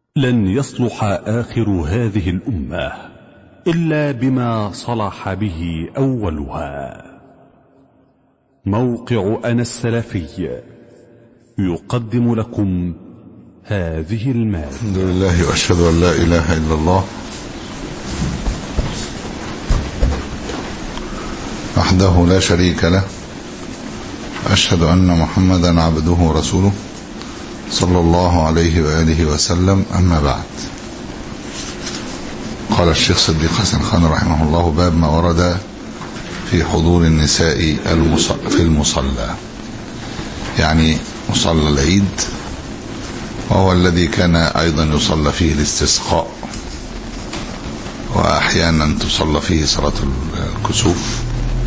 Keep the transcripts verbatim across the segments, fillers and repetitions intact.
لن يصلح آخر هذه الأمة إلا بما صلح به أولها. موقع أنا السلفي يقدم لكم هذه المادة. الحمد لله وأشهد أن لا إله إلا الله وحده لا شريك له، أشهد أن محمدا عبده ورسوله صلى الله عليه وآله وسلم. أما بعد، قال الشيخ صديق حسن خان رحمه الله: باب ما ورد في حضور النساء في المصلى، يعني مصلى العيد، وهو الذي كان أيضا يصلى فيه الاستسقاء، وأحيانا تصلى فيه صلاة الكسوف.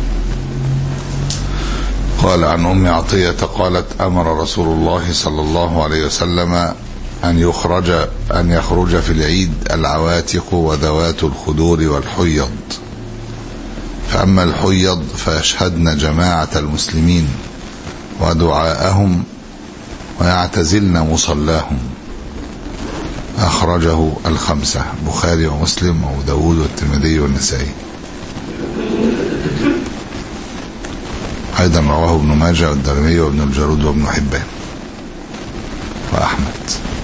قال عن أم عطية قالت: أمر رسول الله صلى الله عليه وسلم أن يخرج أن يخرج في العيد العواتق وذوات الخدور والحيض، فأما الحيض فيشهدن جماعة المسلمين ودعاءهم ويعتزلن مصلاهم. أخرجه الخمسة: بخاري ومسلم وأبو داود والترمذي والنسائي. أيضا رواه ابن ماجه والدارمي وابن الجارود وابن حبان وأحمد.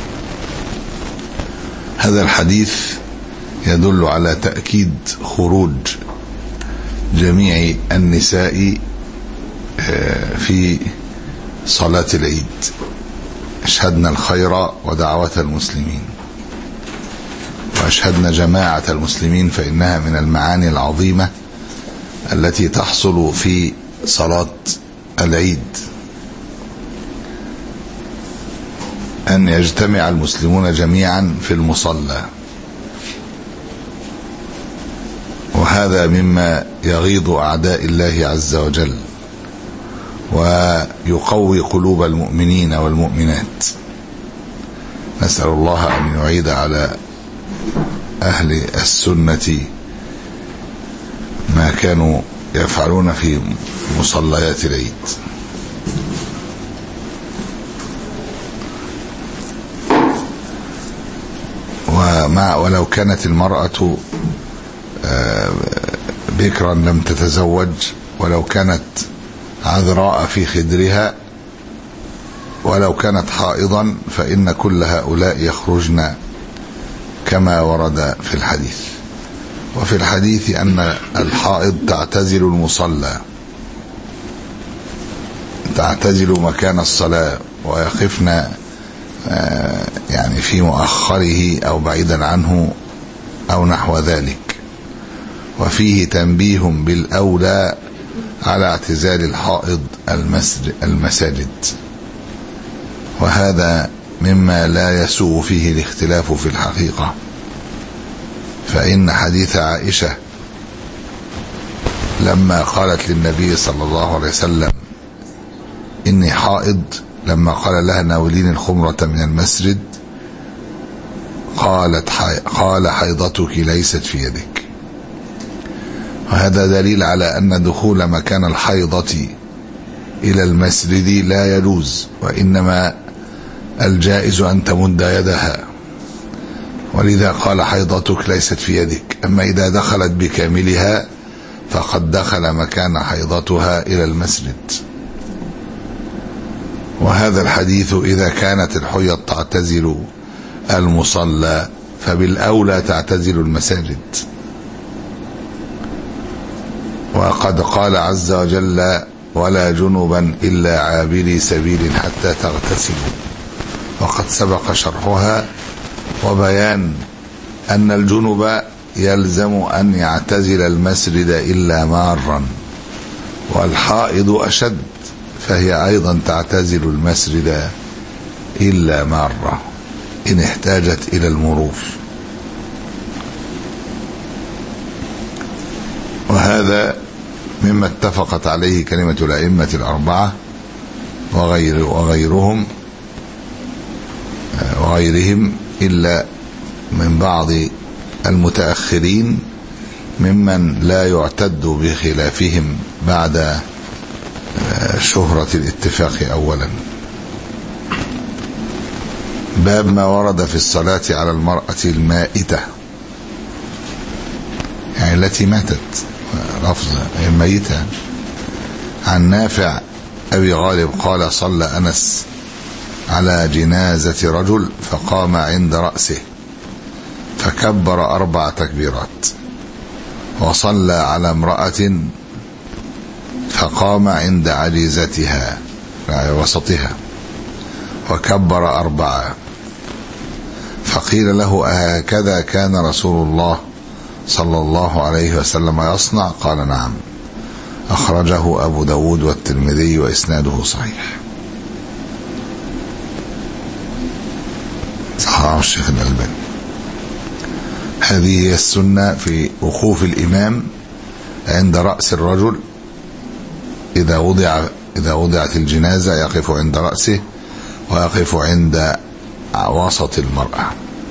هذا الحديث يدل على تأكيد خروج جميع النساء في صلاة العيد، أشهدنا الخير ودعوة المسلمين، وأشهدنا جماعة المسلمين، فإنها من المعاني العظيمة التي تحصل في صلاة العيد، أن يجتمع المسلمون جميعا في المصلى، وهذا مما يغيظ أعداء الله عز وجل ويقوي قلوب المؤمنين والمؤمنات. نسأل الله أن يعيد على أهل السنة ما كانوا يفعلون في مصليات العيد. ومع ولو كانت المرأة بكرا لم تتزوج، ولو كانت عذراء في خدرها، ولو كانت حائضا، فإن كل هؤلاء يخرجن كما ورد في الحديث. وفي الحديث أن الحائض تعتزل المصلى، تعتزل مكان الصلاة، ويقفن يعني في مؤخره أو بعيدا عنه أو نحو ذلك. وفيه تنبيه بالأولى على اعتزال الحائض المساجد، وهذا مما لا يسوء فيه الاختلاف في الحقيقة، فإن حديث عائشة لما قالت للنبي صلى الله عليه وسلم: إني حائض، لما قال لها: ناولين الخمرة من المسجد، قالت قال: حيضتك ليست في يدك. وهذا دليل على أن دخول مكان الحيضة إلى المسجد لا يجوز، وإنما الجائز أن تمد يدها، ولذا قال: حيضتك ليست في يدك. أما إذا دخلت بكاملها فقد دخل مكان حيضتها إلى المسجد. وهذا الحديث إذا كانت الحيض تعتزل المصلى فبالأولى تعتزل المساجد. وقد قال عز وجل: ولا جنبا إلا عابري سبيل حتى تغتسلوا، وقد سبق شرحها وبيان أن الجنب يلزم أن يعتزل المسجد إلا مارا، والحائض أشد، فهي أيضا تعتزل المسجد إلا مارة إن احتاجت إلى المرور. وهذا مما اتفقت عليه كلمة الأئمة الأربعة وغير وغيرهم وغيرهم، إلا من بعض المتأخرين ممن لا يعتد بخلافهم بعد شهرة الاتفاق أولا. باب ما ورد في الصلاة على المرأة المائتة، يعني التي ماتت، لفظ الميتة. عن نافع أبي غالب قال: صلى أنس على جنازة رجل فقام عند رأسه فكبر أربع تكبيرات، وصلى على امرأة فقام عند عجيزتها وسطها وكبر أربعة، فقيل له: أهكذا كان رسول الله صلى الله عليه وسلم يصنع؟ قال: نعم. أخرجه أبو داود والترمذي وإسناده صحيح. صححه الشيخ الألباني. هذه هي السنة في وقوف الإمام عند رأس الرجل. إذا وضع إذا وضعت الجنازة يقف عند رأسه ويقف عند وسط المرأة.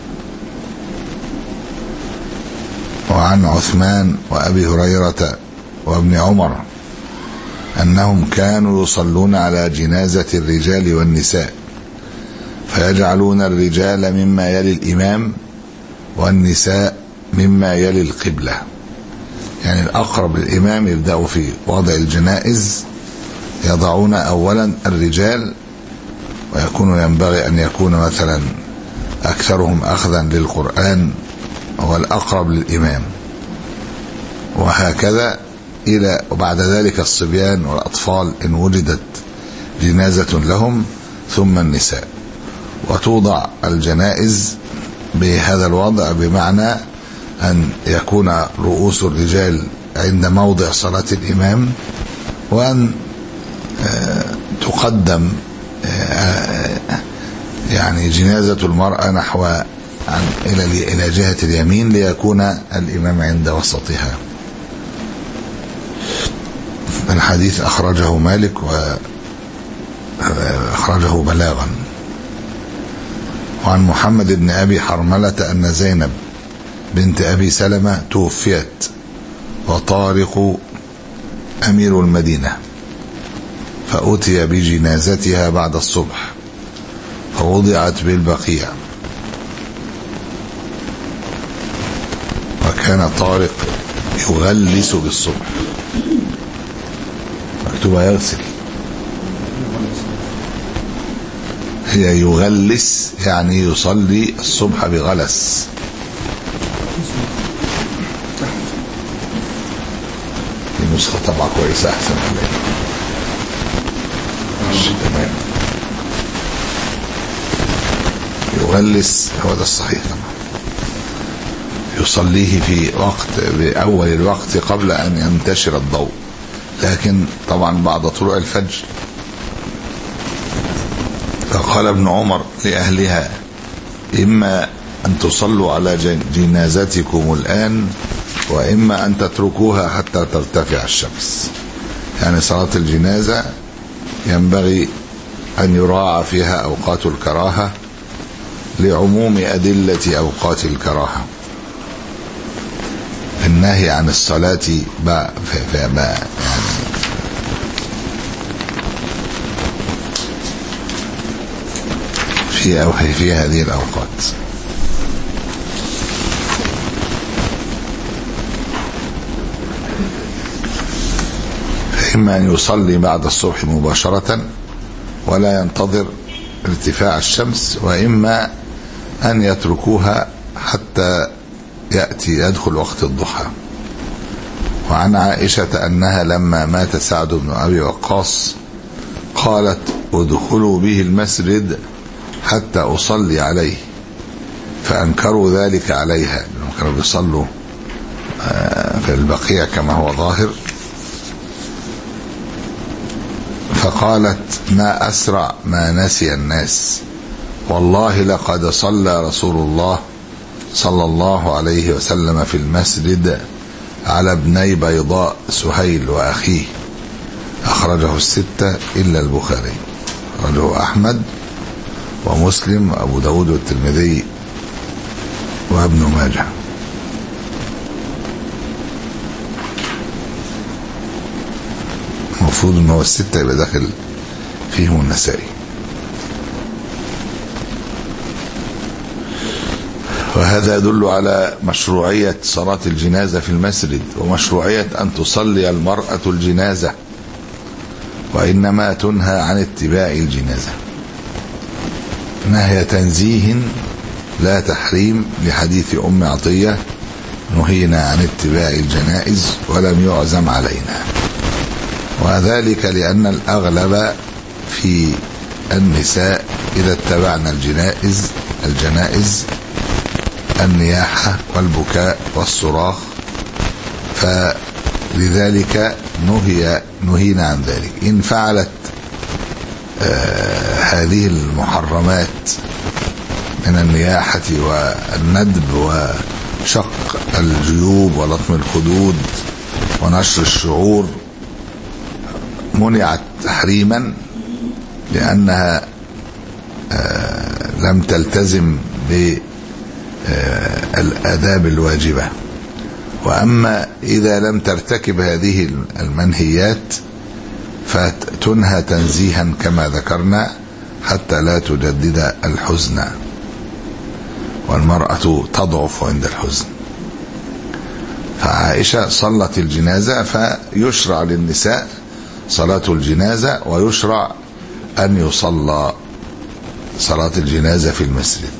وعن عثمان وأبي هريرة وابن عمر أنهم كانوا يصلون على جنازة الرجال والنساء فيجعلون الرجال مما يلي الإمام والنساء مما يلي القبلة، يعني الأقرب للإمام يبدأوا في وضع الجنائز، يضعون أولا الرجال، ويكون ينبغي أن يكون مثلا أكثرهم أخذا للقرآن هو الأقرب للإمام، وهكذا إلى وبعد ذلك الصبيان والأطفال إن وجدت جنازة لهم، ثم النساء. وتوضع الجنائز بهذا الوضع، بمعنى أن يكون رؤوس الرجال عند موضع صلاة الإمام، وأن تقدم يعني جنازة المرأة نحو عن إلى إلى جهة اليمين ليكون الإمام عند وسطها. الحديث أخرجه مالك وأخرجه بلاغا. وعن محمد بن أبي حرملة أن زينب بنت أبي سلمة توفيت وطارق أمير المدينة، فأتي بجنازتها بعد الصبح فوضعت بالبقيع، وكان طارق يغلس بالصبح، مكتوبة يغسل، هي يغلس يعني يصلي الصبح بغلس. النسخة طبعا كويسة أحسن من تمام. يغلس هو ده الصحيح طبعا، يصليه في وقت بأول الوقت قبل أن ينتشر الضوء، لكن طبعا بعد طلوع الفجر. فقال ابن عمر لأهلها: إما أن تصلوا على جنازتكم الآن، وإما أن تتركوها حتى ترتفع الشمس. يعني صلاة الجنازة ينبغي أن يراعى فيها أوقات الكراهة لعموم أدلة أوقات الكراهة. النهي عن الصلاة با با يعني في أو في هذه الأوقات. فإما أن يصلي بعد الصبح مباشرة ولا ينتظر ارتفاع الشمس، وإما أن يتركوها حتى يأتي يدخل وقت الضحى. وعن عائشة أنها لما مات سعد بن أبي وقاص قالت: ادخلوا به المسجد حتى أصلي عليه، فأنكروا ذلك عليها، لأنهم كانوا بيصلوا في البقيع كما هو ظاهر. فقالت: ما أسرع ما نسي الناس، والله لقد صلى رسول الله صلى الله عليه وسلم في المسجد على ابني بيضاء سهيل وأخيه. أخرجه الستة إلا البخاري، أخرجه أحمد ومسلم وأبو داود والترمذي وابن ماجه. المفروض ان هو الستة يبقى داخل فيهم النسائي. وهذا يدل على مشروعية صلاة الجنازة في المسجد ومشروعية أن تصلي المرأة الجنازة، وإنما تنهى عن اتباع الجنازة نهي تنزيه لا تحريم، لحديث أم عطية نهينا عن اتباع الجنائز ولم يعزم علينا، وذلك لأن الأغلب في النساء إذا اتبعنا الجنائز الجنائز النياحة والبكاء والصراخ، فلذلك نهي نهينا عن ذلك. إن فعلت آه هذه المحرمات من النياحة والندب وشق الجيوب ولطم الخدود ونشر الشعور منعت تحريما لأنها آه لم تلتزم بالآداب الواجبة. وأما إذا لم ترتكب هذه المنهيات فتنهى تنزيها كما ذكرنا حتى لا تجدد الحزن، والمرأة تضعف عند الحزن. فعائشة صلت الجنازة، فيشرع للنساء صلاة الجنازة ويشرع أن يصلى صلاة الجنازة في المسجد.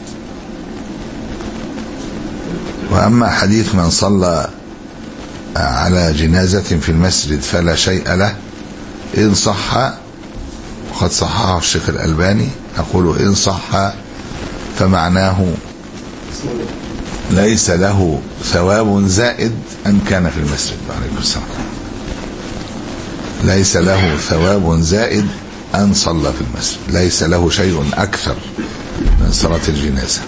وأما حديث من صلى على جنازة في المسجد فلا شيء له، إن صح وقد صححه الشيخ الألباني، نقول إن صح فمعناه ليس له ثواب زائد أن كان في المسجد. عليكم السلام. ليس له ثواب زائد أن صلى في المسجد، ليس له شيء أكثر من صلاة الجنازة.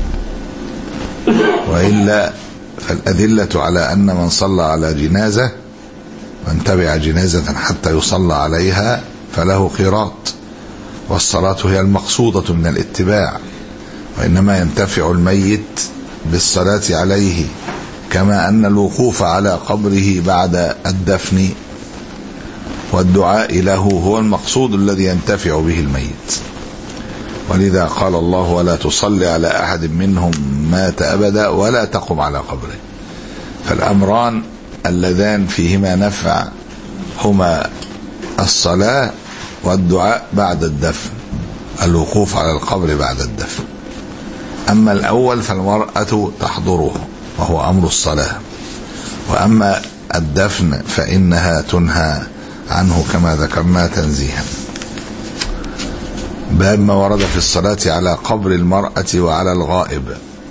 وإلا فالأدلة على أن من صلى على جنازة من تبع جنازة حتى يصلى عليها فله قيراط، والصلاة هي المقصودة من الاتباع، وإنما ينتفع الميت بالصلاة عليه، كما أن الوقوف على قبره بعد الدفن والدعاء له هو المقصود الذي ينتفع به الميت. ولذا قال الله: ولا تصلي على أحد منهم مات أبدا ولا تقم على قبره. فالأمران اللذان فيهما نفع هما الصلاة والدعاء بعد الدفن، الوقوف على القبر بعد الدفن. أما الأول فالمرأة تحضره وهو أمر الصلاة، وأما الدفن فإنها تنهى عنه كما ذكرنا تنزيها. باب ما ورد في الصلاة على قبر المرأة وعلى الغائب،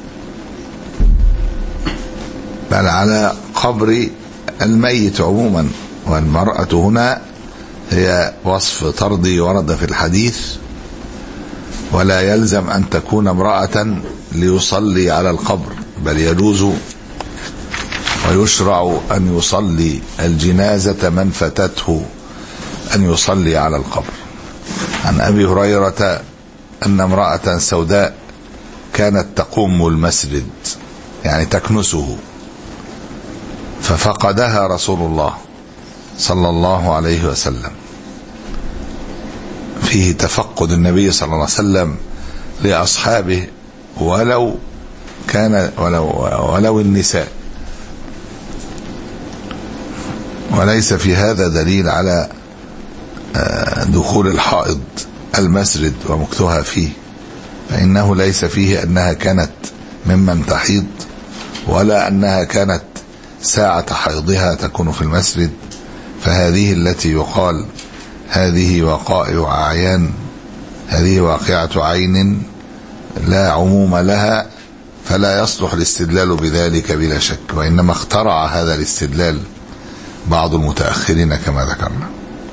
بل على قبر الميت عموما، والمرأة هنا هي وصف طردي ورد في الحديث، ولا يلزم أن تكون امرأة ليصلي على القبر، بل يجوز ويشرع أن يصلي الجنازة من فتته أن يصلي على القبر. عن أبي هريرة أن امرأة سوداء كانت تقوم المسجد، يعني تكنسه، ففقدها رسول الله صلى الله عليه وسلم. فيه تفقد النبي صلى الله عليه وسلم لأصحابه ولو كان ولو, ولو النساء، وليس في هذا دليل على دخول الحائض المسجد ومكثها فيه، فإنه ليس فيه أنها كانت ممن تحيض، ولا أنها كانت ساعة حيضها تكون في المسجد. فهذه التي يقال هذه وقائع أعيان، هذه واقعة عين لا عموم لها، فلا يصلح الاستدلال بذلك بلا شك، وإنما اخترع هذا الاستدلال بعض المتأخرين كما ذكرنا.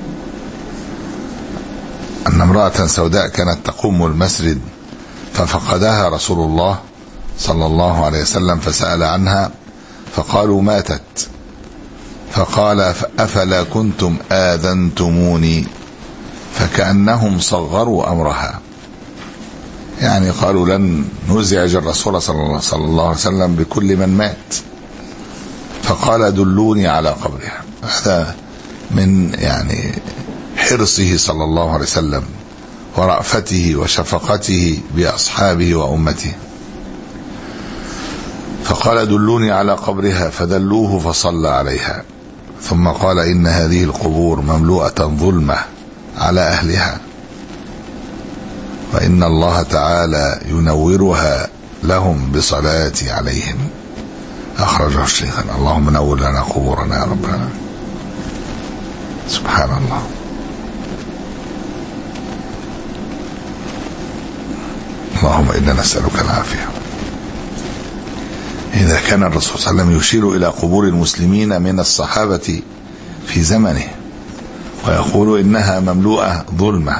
أن امرأة سوداء كانت تقوم المسجد ففقدها رسول الله صلى الله عليه وسلم، فسأل عنها فقالوا ماتت، فقال: أفلا كنتم آذنتموني؟ فكأنهم صغروا أمرها، يعني قالوا لن نزعج الرسول صلى الله عليه وسلم بكل من مات، فقال: دلوني على قبرها. هذا من يعني حرصه صلى الله عليه وسلم ورأفته وشفقته بأصحابه وأمته. فقال دلوني على قبرها فدلوه فصلى عليها، ثم قال إن هذه القبور مملوءة ظلمة على أهلها، وإن الله تعالى ينورها لهم بصلاتي عليهم. أخرجه الشيخان. اللهم نور لنا قبورنا يا ربنا. سبحان الله. اللهم إنا نسألك العافية. إذا كان الرسول صلى الله عليه وسلم يشير إلى قبور المسلمين من الصحابة في زمنه ويقول إنها مملوءة ظلمة،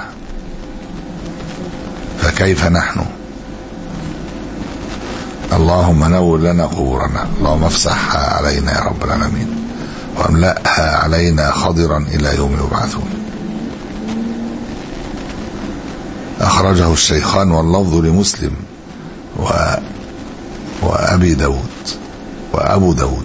فكيف نحن؟ اللهم نور لنا قبورنا، اللهم افسحها علينا يا رب العالمين، واملأها علينا خضرا إلى يوم يبعثون. أخرجه الشيخان واللفظ لمسلم و... وأبي داود وأبو داود.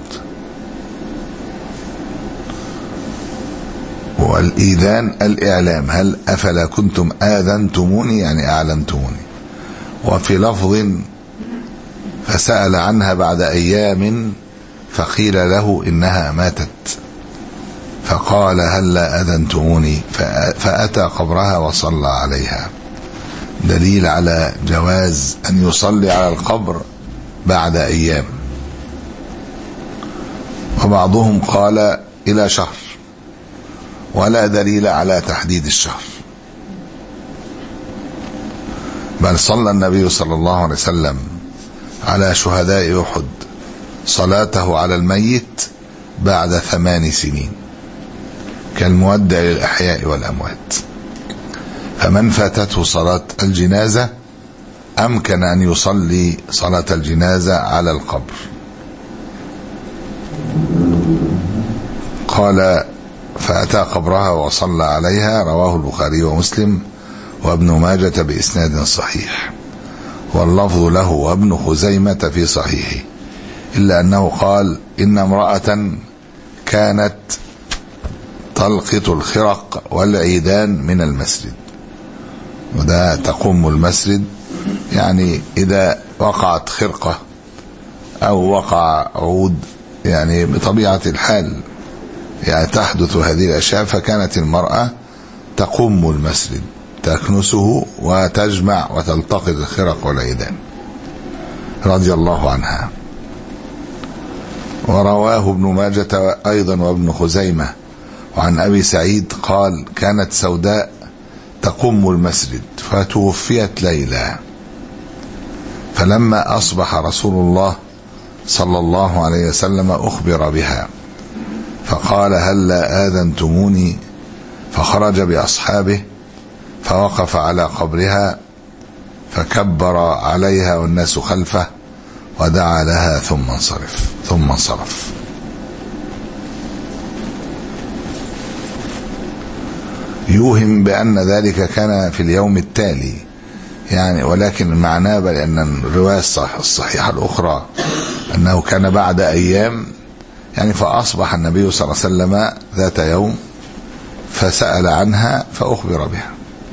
والإيذان الإعلام، هل أفلا كنتم آذنتموني يعني أعلمتموني. وفي لفظ فسأل عنها بعد أيام فقيل له إنها ماتت فقال هلا أذنتموني فأتى قبرها وصلى عليها، دليل على جواز أن يصلي على القبر بعد أيام. وبعضهم قال إلى شهر، ولا دليل على تحديد الشهر، بل صلى النبي صلى الله عليه وسلم على شهداء أحد صلاته على الميت بعد ثمان سنين كالمودع للأحياء والأموات. فمن فاتته صلاة الجنازة أمكن أن يصلي صلاة الجنازة على القبر. قال فأتى قبرها وصلى عليها، رواه البخاري ومسلم وابن ماجة بإسناد صحيح، واللفظ له وابن خزيمة في صحيحه، إلا أنه قال إن امرأة كانت تلقط الخرق والعيدان من المسجد، وده تقوم المسجد يعني إذا وقعت خرقة أو وقع عود يعني بطبيعة الحال يعني تحدث هذه الأشياء، فكانت المرأة تقوم المسجد تكنسه وتجمع وتلتقط الخرق والعيدان رضي الله عنها. ورواه ابن ماجة أيضا وابن خزيمة وعن أبي سعيد قال كانت سوداء تقوم المسجد فتوفيت ليلة، فلما أصبح رسول الله صلى الله عليه وسلم أخبر بها فقال هلا آذنتموني، فخرج بأصحابه فوقف على قبرها فكبر عليها والناس خلفه ودعا لها ثم انصرف ثم انصرف. يوهم بأن ذلك كان في اليوم التالي يعني، ولكن معناه لأن الرواية الصحيحة الأخرى أنه كان بعد أيام يعني، فأصبح النبي صلى الله عليه وسلم ذات يوم فسأل عنها فأخبر بها،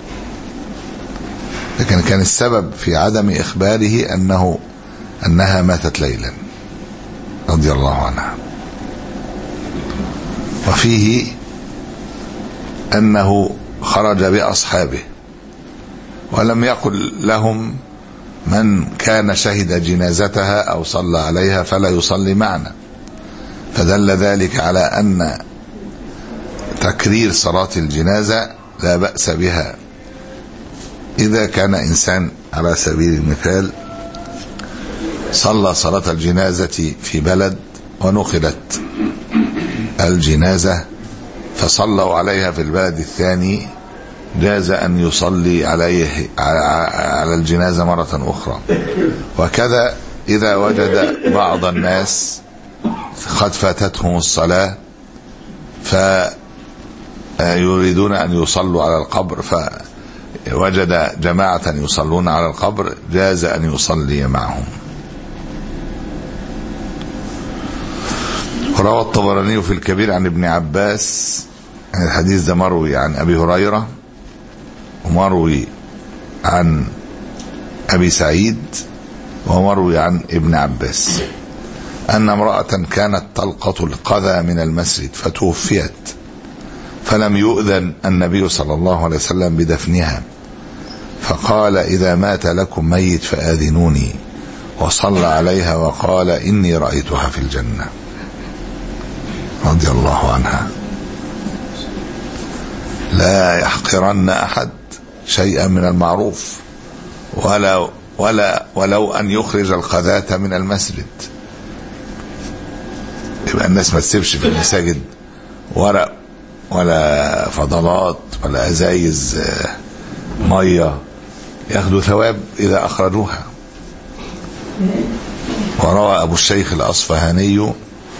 لكن كان السبب في عدم إخباره أنه أنها ماتت ليلا رضي الله عنها. وفيه أنه خرج بأصحابه ولم يقل لهم من كان شهد جنازتها أو صلى عليها فلا يصلي معنا، فدل ذلك على أن تكرير صلاة الجنازة لا بأس بها إذا كان إنسان على سبيل المثال صلى صلاة الجنازة في بلد ونقلت الجنازة فصلوا عليها في البلد الثاني، جاز أن يصلي عليه على الجنازة مرة أخرى. وكذا إذا وجد بعض الناس قد فاتتهم الصلاة فيريدون أن يصلوا على القبر فوجد جماعة يصلون على القبر جاز أن يصلي معهم. روى الطبراني في الكبير عن ابن عباس، الحديث ده مروي عن أبي هريرة ومروي عن أبي سعيد ومروي عن ابن عباس، أن امرأة كانت تلقط القذى من المسجد فتوفيت، فلم يؤذن النبي صلى الله عليه وسلم بدفنها، فقال إذا مات لكم ميت فآذنوني، وصلى عليها وقال إني رأيتها في الجنة رضي الله عنها. لا يحقرن أحد شيئا من المعروف ولا ولا ولو أن يخرج القذاة من المسجد. يبقى الناس ما تسيبش في المساجد ورق ولا فضلات ولا ازايز ميه، ياخذوا ثواب اذا اخرجوها. وروى ابو الشيخ الاصفهاني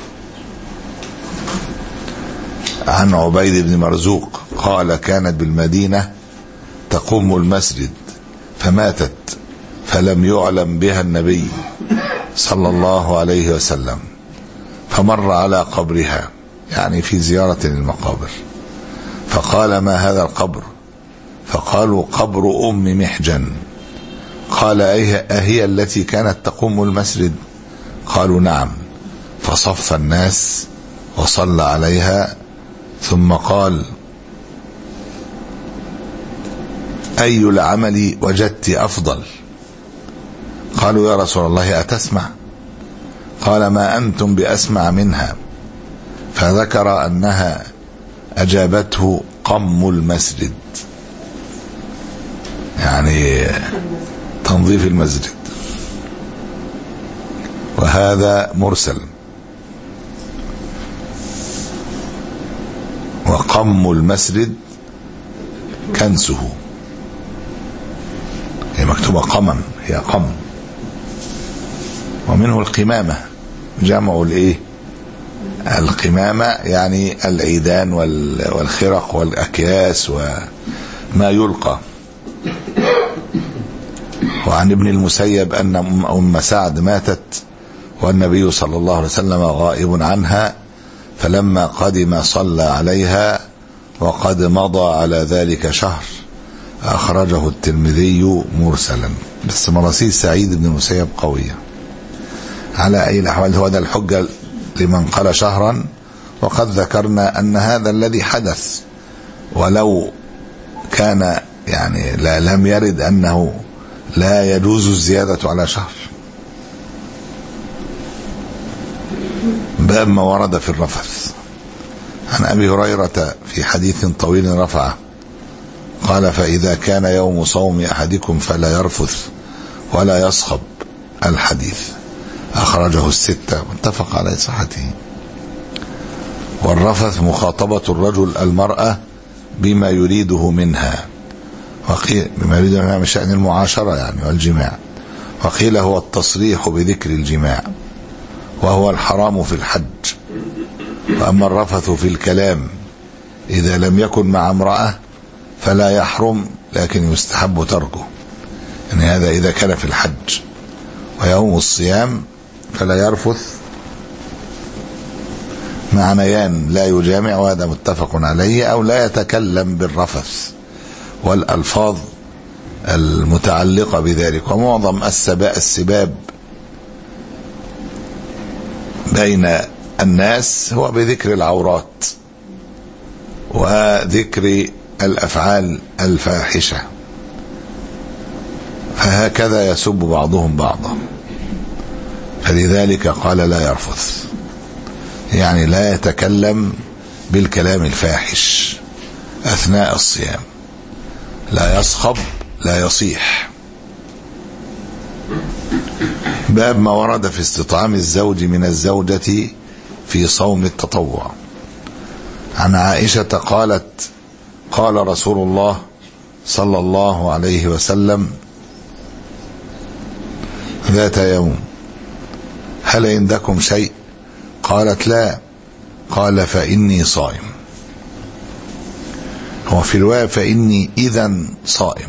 عن عبيد بن مرزوق قال كانت بالمدينة تقوم المسجد فماتت فلم يعلم بها النبي صلى الله عليه وسلم، فمر على قبرها يعني في زيارة للمقابر فقال ما هذا القبر؟ فقالوا قبر أم محجن. قال أهي التي كانت تقوم المسجد؟ قالوا نعم. فصف الناس وصلى عليها ثم قال أي العمل وجدت أفضل؟ قالوا يا رسول الله أتسمع؟ قال ما أنتم بأسمع منها. فذكر أنها أجابته قم المسجد، يعني تنظيف المسجد، وهذا مرسل. وقم المسجد كنسه، هي مكتوبة قمم، هي قم. ومنه القمامة، جمعوا الايه القمامة يعني العيدان والخرق والأكياس وما يلقى. وعن ابن المسيب أن أم سعد ماتت والنبي صلى الله عليه وسلم غائب عنها، فلما قدم صلى عليها وقد مضى على ذلك شهر. أخرجه الترمذي مرسلا، بس مراسيل سعيد بن المسيب قوية. على أي الأحوال هو ده الحجة لمن قال شهرا، وقد ذكرنا أن هذا الذي حدث، ولو كان يعني لا لم يرد أنه لا يجوز الزيادة على شهر. باب ما ورد في الرفث. عن أبي هريرة في حديث طويل رفعه قال فإذا كان يوم صوم أحدكم فلا يرفث ولا يصخب. الحديث أخرجه الستة واتفق على صحته. والرفث مخاطبة الرجل المرأة بما يريده منها، وقيل بما يريده منها من شأن المعاشرة يعني والجماع، وقيل هو التصريح بذكر الجماع وهو الحرام في الحج. وأما الرفث في الكلام إذا لم يكن مع امرأة فلا يحرم لكن يستحب تركه، يعني هذا إذا كان في الحج. ويوم الصيام فلا يرفث معنيان، لا يجامع وهذا متفق عليه، أو لا يتكلم بالرفث والألفاظ المتعلقة بذلك. ومعظم السباب بين الناس هو بذكر العورات وذكر الأفعال الفاحشة، فهكذا يسب بعضهم بعضا. فلذلك قال لا يرفث، يعني لا يتكلم بالكلام الفاحش أثناء الصيام، لا يصخب لا يصيح. باب ما ورد في استطعام الزوج من الزوجة في صوم التطوع. عن عائشة قالت قال رسول الله صلى الله عليه وسلم ذات يوم هل عندكم شيء؟ قالت لا. قال فإني صائم. هو في الرواية فإني إذن صائم،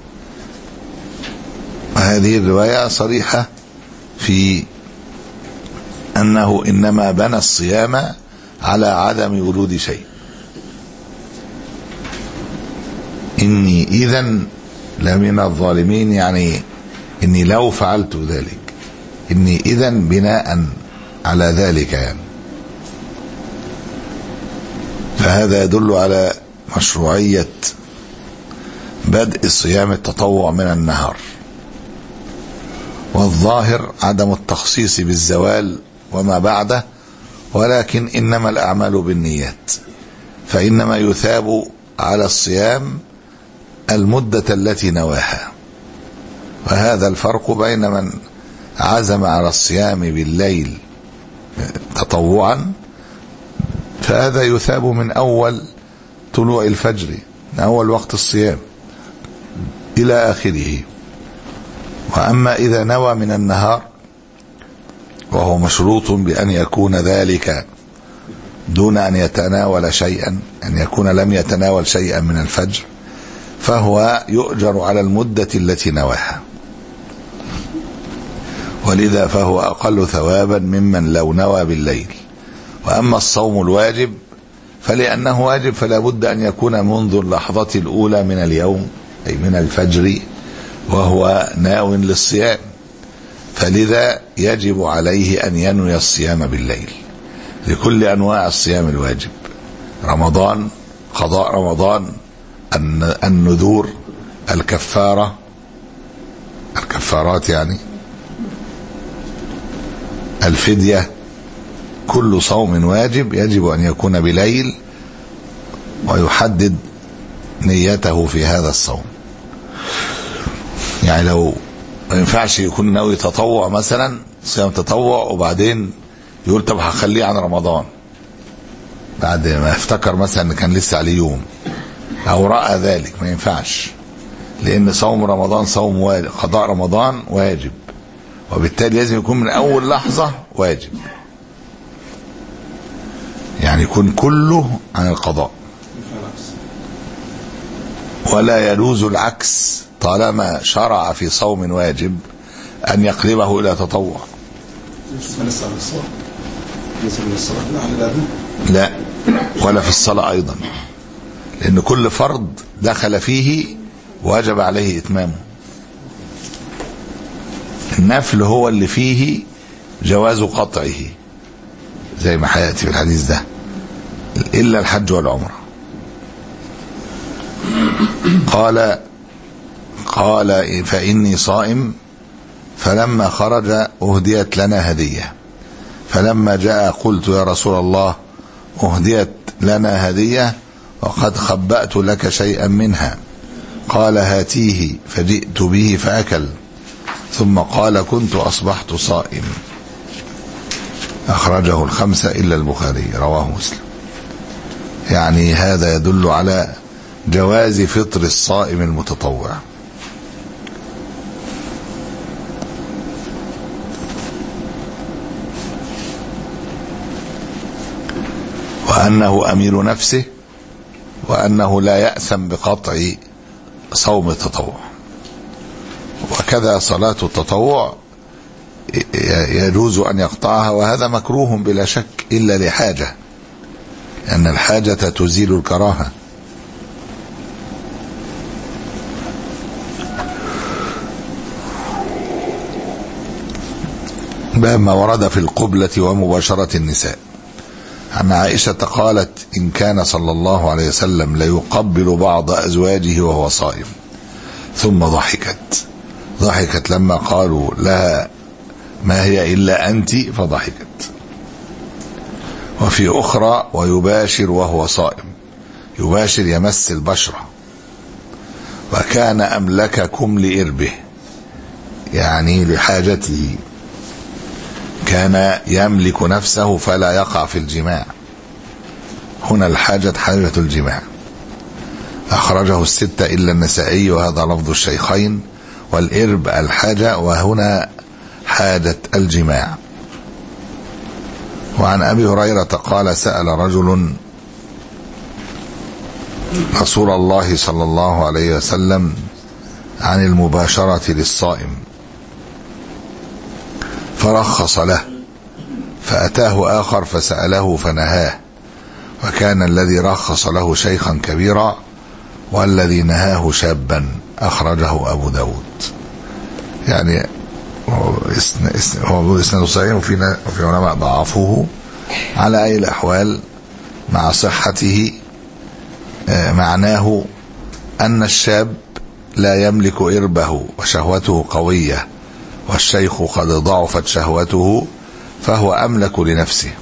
وهذه الرواية صريحة في أنه إنما بنى الصيام على عدم وجود شيء. إني إذن لمن الظالمين، يعني إني لو فعلت ذلك، إني إذن بناء على ذلك يعني. فهذا يدل على مشروعية بدء صيام التطوع من النهار. والظاهر عدم التخصيص بالزوال وما بعده، ولكن إنما الأعمال بالنيات، فإنما يثاب على الصيام المدة التي نواها. وهذا الفرق بين من عزم على الصيام بالليل تطوعا، فهذا يثاب من أول طلوع الفجر، من أول وقت الصيام إلى آخره. وأما إذا نوى من النهار وهو مشروط بأن يكون ذلك دون أن يتناول شيئا، أن يكون لم يتناول شيئا من الفجر، فهو يؤجر على المدة التي نواها، ولذا فهو أقل ثوابا ممن لو نوى بالليل. وأما الصوم الواجب فلأنه واجب فلا بد أن يكون منذ اللحظة الأولى من اليوم، أي من الفجر، وهو ناو للصيام، فلذا يجب عليه أن ينوي الصيام بالليل لكل أنواع الصيام الواجب: رمضان، قضاء رمضان، النذور، الكفارة، الكفارات يعني، الفدية. كل صوم واجب يجب أن يكون بليل، ويحدد نيته في هذا الصوم. يعني لو ما ينفعش يكون ناوي تطوع مثلا، صيام تطوع، وبعدين يقول طب هخليه عن رمضان بعد ما افتكر مثلا ان كان لسه عليه يوم او رأى ذلك، ما ينفعش، لان صوم رمضان صوم واجب، قضاء رمضان واجب، وبالتالي لازم يكون من اول لحظة واجب، يعني يكون كله عن القضاء. ولا يجوز العكس طالما شرع في صوم واجب أن يقلبه إلى تطوع. لا، ولا في الصلاة أيضا، لأن كل فرض دخل فيه واجب عليه إتمامه. النفل هو اللي فيه جواز قطعه زي ما حياتي في الحديث ده، إلا الحج والعمرة. قال قال فإني صائم، فلما خرج أهديت لنا هدية، فلما جاء قلت يا رسول الله أهديت لنا هدية وقد خبأت لك شيئا منها، قال هاتيه، فجئت به فأكل، ثم قال كنت أصبحت صائم. أخرجه الخمسة إلا البخاري، رواه مسلم. يعني هذا يدل على جواز فطر الصائم المتطوع. وأنه أمير نفسه، وأنه لا يأثم بقطع صوم التطوع. وكذا صلاة التطوع يجوز أن يقطعها، وهذا مكروه بلا شك إلا لحاجة، لأن الحاجة تزيل الكراهة. باب ما ورد في القبلة ومباشرة النساء. عن عائشة قالت إن كان صلى الله عليه وسلم ليقبل بعض أزواجه وهو صائم، ثم ضحكت ضحكت لما قالوا لها ما هي إلا أنت، فضحكت. وفي أخرى ويباشر وهو صائم، يباشر يمس البشرة. وكان أملككم لإربه، يعني لحاجته، كان يملك نفسه فلا يقع في الجماع. هنا الحاجة حاجة الجماع. أخرجه الستة إلا النسائي، وهذا لفظ الشيخين. والإرب الحاجة، وهنا حاجة الجماع. وعن أبي هريرة قال سأل رجل رسول الله صلى الله عليه وسلم عن المباشرة للصائم فرخص له، فأتاه آخر فسأله فنهاه، وكان الذي رخص له شيخا كبيرا والذي نهاه شابا. أخرجه أبو داود. يعني هو بيقول إسناده صحيح، وفي وفي علماء ضعفوه. على أي الأحوال مع صحته معناه أن الشاب لا يملك إربه وشهوته قوية، والشيخ قد ضعفت شهوته فهو أملك لنفسه.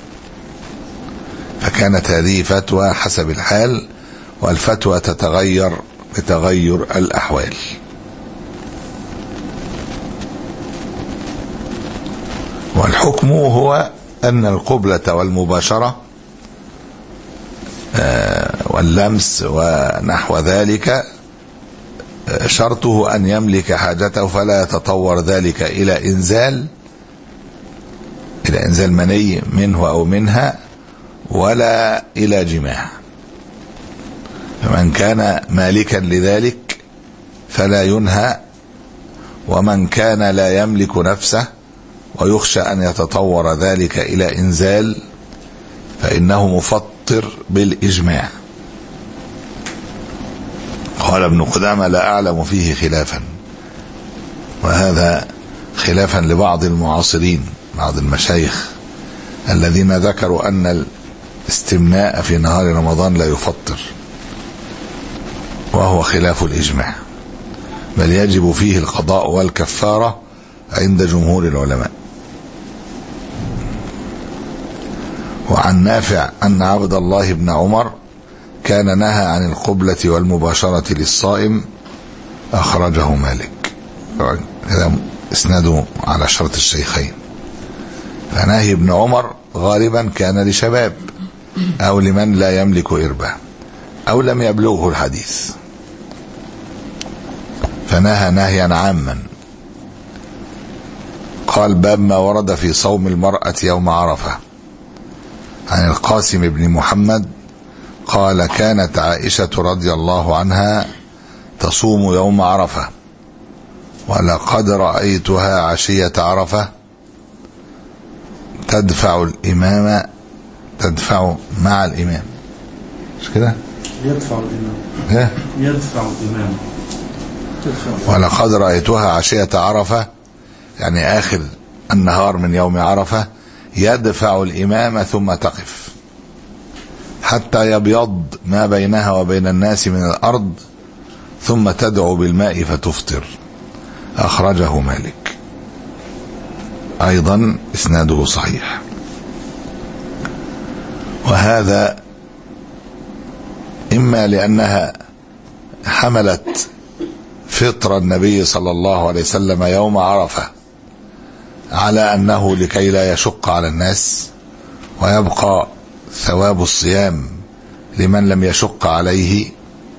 فكانت هذه فتوى حسب الحال، والفتوى تتغير بتغير الأحوال. والحكم هو أن القبلة والمباشرة واللمس ونحو ذلك شرطه أن يملك حاجته، فلا يتطور ذلك إلى إنزال إلى إنزال مني منه أو منها، ولا إلى جماع. فمن كان مالكا لذلك فلا ينهى، ومن كان لا يملك نفسه ويخشى أن يتطور ذلك إلى إنزال فإنه مفطر بالإجماع. قال ابن قدامة: لا أعلم فيه خلافا. وهذا خلافا لبعض المعاصرين، بعض المشايخ الذين ذكروا أن الاستمناء في نهار رمضان لا يفطر، وهو خلاف الإجماع، بل يجب فيه القضاء والكفارة عند جمهور العلماء. وعن نافع أن عبد الله بن عمر كان نهى عن القبلة والمباشرة للصائم، أخرجه مالك. هذا اسناده على شرط الشيخين. فنهي ابن عمر غالبا كان لشباب أو لمن لا يملك إربة أو لم يبلغه الحديث، فنهى نهيا عاما. قال: باب ما ورد في صوم المرأة يوم عرفة. عن القاسم بن محمد قال: كانت عائشة رضي الله عنها تصوم يوم عرفة، ولقد رأيتها عشية عرفة تدفع الإمام تدفع مع الإمام. مش كده؟ يدفع الإمام. ها؟ يدفع الإمام. ولقد رأيتها عشية عرفة، يعني آخر النهار من يوم عرفة، يدفع الإمام ثم تقف حتى يبيض ما بينها وبين الناس من الأرض، ثم تدعو بالماء فتفطر. أخرجه مالك. أيضا إسناده صحيح. وهذا إما لأنها حملت فطر النبي صلى الله عليه وسلم يوم عرفة على أنه لكي لا يشق على الناس، ويبقى ثواب الصيام لمن لم يشق عليه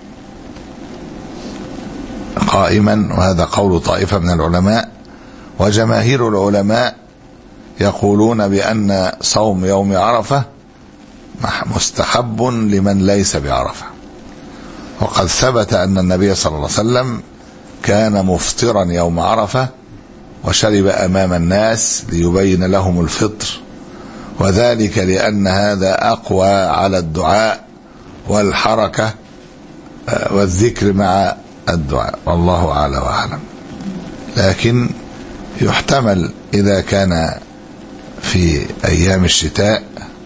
قائما. وهذا قول طائفة من العلماء. وجماهير العلماء يقولون بأن صوم يوم عرفة مستحب لمن ليس بعرفة. وقد ثبت أن النبي صلى الله عليه وسلم كان مفطرا يوم عرفة وشرب أمام الناس ليبين لهم الفطر، وذلك لأن هذا أقوى على الدعاء والحركة والذكر مع الدعاء، والله أعلى وأعلم. لكن يحتمل إذا كان في أيام الشتاء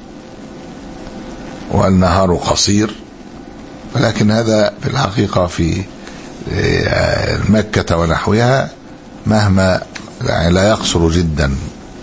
والنهار قصير، ولكن هذا في الحقيقة في مكة ونحوها مهما يعني لا يقصر جدا.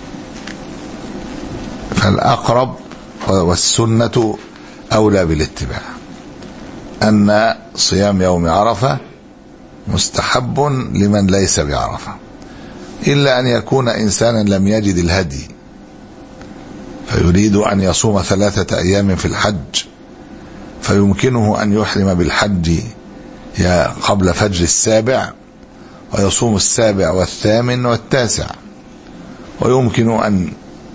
فالأقرب والسنة أولى بالاتباع أن صيام يوم عرفة مستحب لمن ليس بعرفة، إلا أن يكون إنسانا لم يجد الهدي فيريد أن يصوم ثلاثة أيام في الحج، فيمكنه أن يحرم بالحج قبل فجر السابع ويصوم السابع والثامن والتاسع، ويمكن أن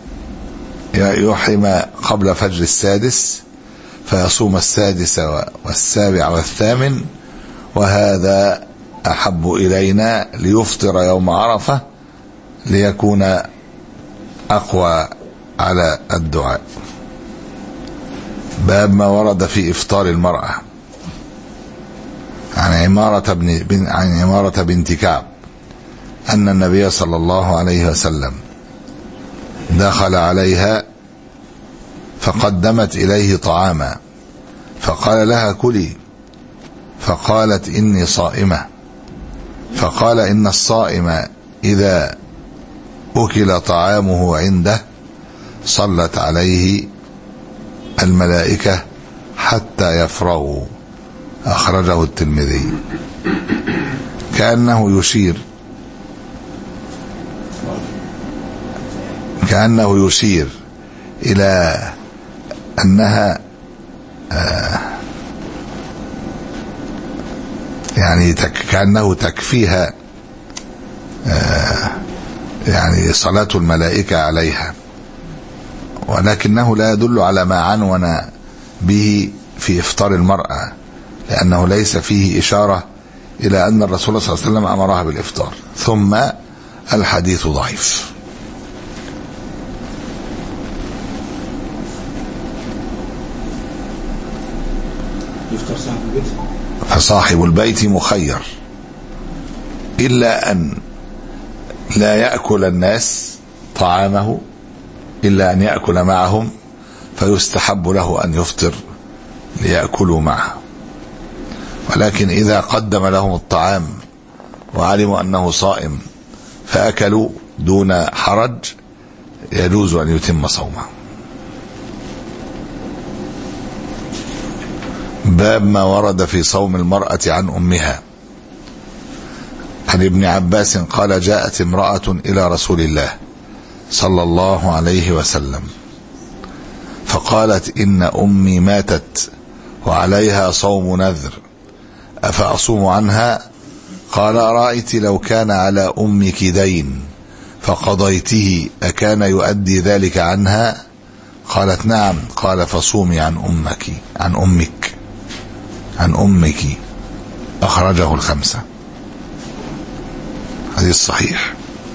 يحرم قبل فجر السادس فيصوم السادس والسابع والثامن. وهذا أحب إلينا ليفطر يوم عرفة ليكون أقوى على الدعاء. باب ما ورد في إفطار المرأة. عن عمارة بن عن عمارة بنت كعب أن النبي صلى الله عليه وسلم دخل عليها فقدمت إليه طعاما فقال لها كلي، فقالت إني صائمة. فقال إن الصائم إذا أكل طعامه عنده صلت عليه الملائكة حتى يفرغوا. أخرجه الترمذي. كأنه يشير كأنه يشير إلى أنها آه يعني تك كأنه تكفيها آه يعني صلاة الملائكة عليها، ولكنه لا يدل على ما عنون به في إفطار المرأة، لأنه ليس فيه إشارة إلى أن الرسول صلى الله عليه وسلم أمرها بالإفطار. ثم الحديث ضعيف. فصاحب البيت مخير إلا أن لا يأكل الناس طعامه إلا أن يأكل معهم، فيستحب له أن يفطر ليأكلوا معه. ولكن إذا قدم لهم الطعام وعلموا أنه صائم فأكلوا دون حرج يجوز أن يتم صومه. باب ما ورد في صوم المرأة عن أمها. عن ابن عباس قال جاءت امرأة إلى رسول الله صلى الله عليه وسلم فقالت إن أمي ماتت وعليها صوم نذر أفأصوم عنها؟ قال أرأيت لو كان على أمك دين فقضيته أكان يؤدي ذلك عنها؟ قالت نعم. قال فصومي عن أمك عن أمك عن أمك. أخرجه الخمسة. حديث صحيح.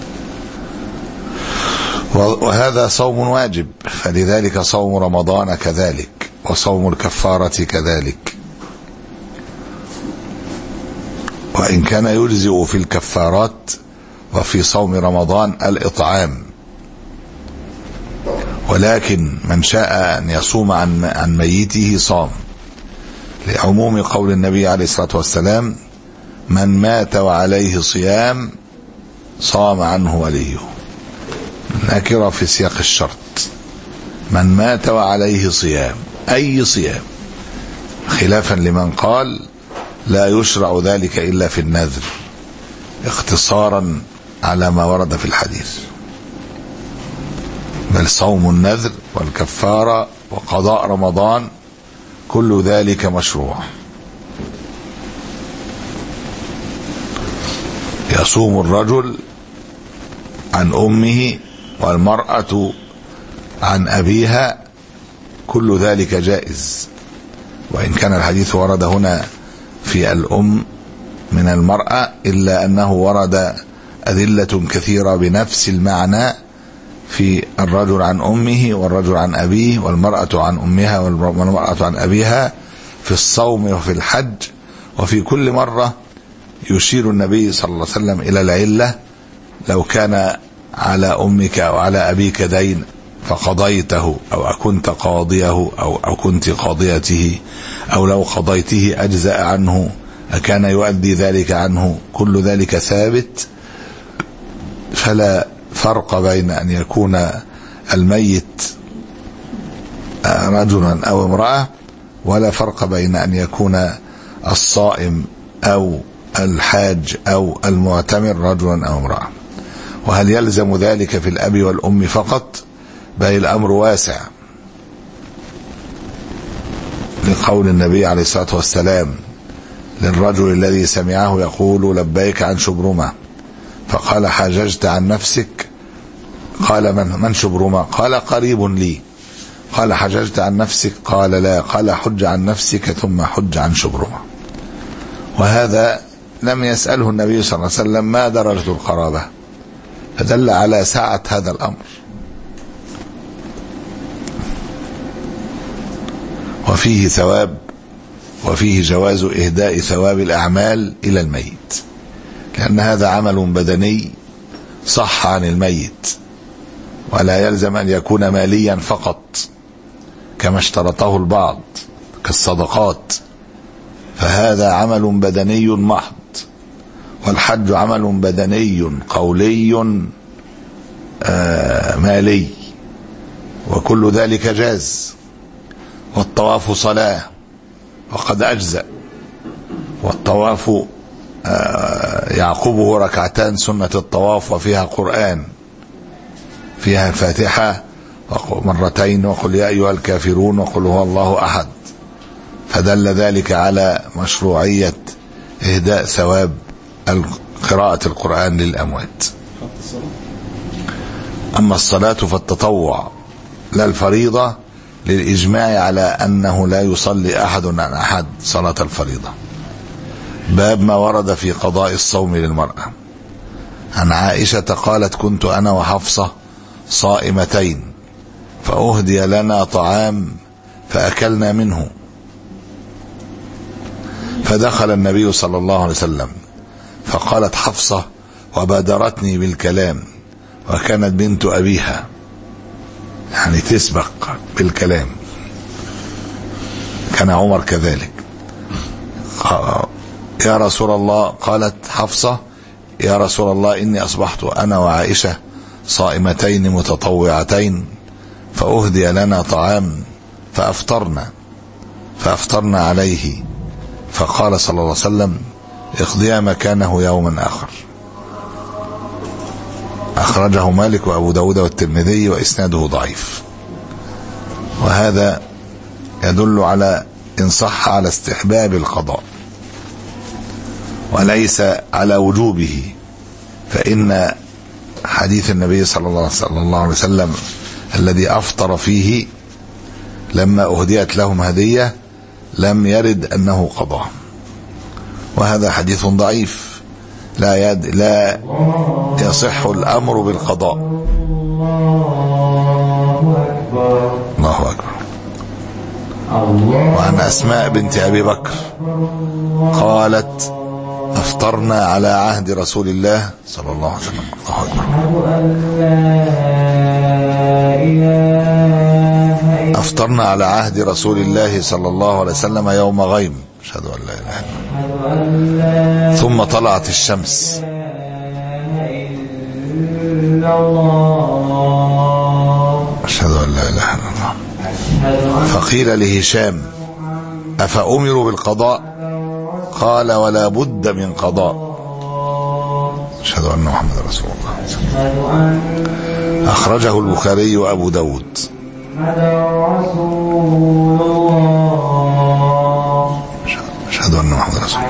وهذا صوم واجب، فلذلك صوم رمضان كذلك، وصوم الكفارة كذلك، وإن كان يجزئ في الكفارات وفي صوم رمضان الإطعام، ولكن من شاء أن يصوم عن عن ميته صام، لعموم قول النبي عليه الصلاة والسلام من مات وعليه صيام صام عنه وليه. نكرة في سياق الشرط. من مات وعليه صيام، أي صيام، خلافا لمن قال لا يشرع ذلك إلا في النذر، اختصارا على ما ورد في الحديث. بل صوم النذر والكفارة وقضاء رمضان كل ذلك مشروع. يصوم الرجل عن أمه والمرأة عن أبيها، كل ذلك جائز، وإن كان الحديث ورد هنا في الأم من المرأة إلا أنه ورد أدلة كثيرة بنفس المعنى في الرجل عن أمه والرجل عن أبيه والمرأة عن أمها والمرأة عن أبيها في الصوم وفي الحج. وفي كل مرة يشير النبي صلى الله عليه وسلم إلى العلة. لو كان على أمك أو على أبيك دين فقضيته، أو أكنت قاضيه أو أو كنت قاضيته، أو لو قضيته أجزأ عنه أكان يؤدي ذلك عنه، كل ذلك ثابت. فلا فرق بين أن يكون الميت رجلا أو امرأة، ولا فرق بين أن يكون الصائم أو الحاج أو المعتمر رجلا أو امرأة. وهل يلزم ذلك في الأب والأم فقط؟ بل الأمر واسع، لقول النبي عليه الصلاة والسلام للرجل الذي سمعه يقول لبيك عن شبرمة، فقال حججت عن نفسك؟ قال من من شبرمة؟ قال قريب لي. قال حججت عن نفسك؟ قال لا. قال حج عن نفسك ثم حج عن شبرمة. وهذا لم يسأله النبي صلى الله عليه وسلم ما درجة القرابة، فدل على سعة هذا الأمر. وفيه ثواب، وفيه جواز إهداء ثواب الأعمال إلى الميت، لأن هذا عمل بدني صح عن الميت، ولا يلزم أن يكون ماليا فقط كما اشترطه البعض كالصدقات، فهذا عمل بدني محض، والحج عمل بدني قولي آه مالي، وكل ذلك جاز. والطواف صلاة وقد أجزأ، والطواف آه يعقبه ركعتان سنة الطواف وفيها قرآن، فيها فاتحة مرتين وقل يا أيها الكافرون وقل هو الله أحد، فدل ذلك على مشروعية إهداء ثواب قراءة القرآن للأموات. أما الصلاة فالتطوع لا الفريضة، للإجماع على أنه لا يصلي أحد عن أحد صلاة الفريضة. باب ما ورد في قضاء الصوم للمرأة. عن عائشة قالت كنت أنا وحفصة صائمتين فأهدي لنا طعام فأكلنا منه، فدخل النبي صلى الله عليه وسلم فقالت حفصة وبادرتني بالكلام، وكانت بنت أبيها يعني تسبق بالكلام، كان عمر كذلك. يا رسول الله، قالت حفصة يا رسول الله إني أصبحت أنا وعائشة صائمتين متطوعتين فأهدي لنا طعام فأفطرنا فأفطرنا عليه، فقال صلى الله عليه وسلم اقضيا مكانه يوما آخر. أخرجه مالك وأبو داود والترمذي وإسناده ضعيف. وهذا يدل على إن صح على استحباب القضاء وليس على وجوبه، فإن حديث النبي صلى الله عليه وسلم الذي أفطر فيه لما أهديت لهم هدية لم يرد أنه قضى، وهذا حديث ضعيف لا يد لا يصح الأمر بالقضاء. الله أكبر. وعن أسماء بنت أبي بكر قالت أفطرنا على عهد رسول الله صلى الله عليه وسلم. الله أكبر. أفطرنا على عهد رسول الله صلى الله عليه وسلم يوم غيم، أشهد أن لا إله إلا الله، ثم طلعت الشمس أشهد أن لا إله إلا الله، فقيل لهشام أفأمروا بالقضاء؟ قال ولا بد من قضاء، أشهد أن محمد رسول الله. أخرجه البخاري وأبو داود. أشهد أن محمد رسول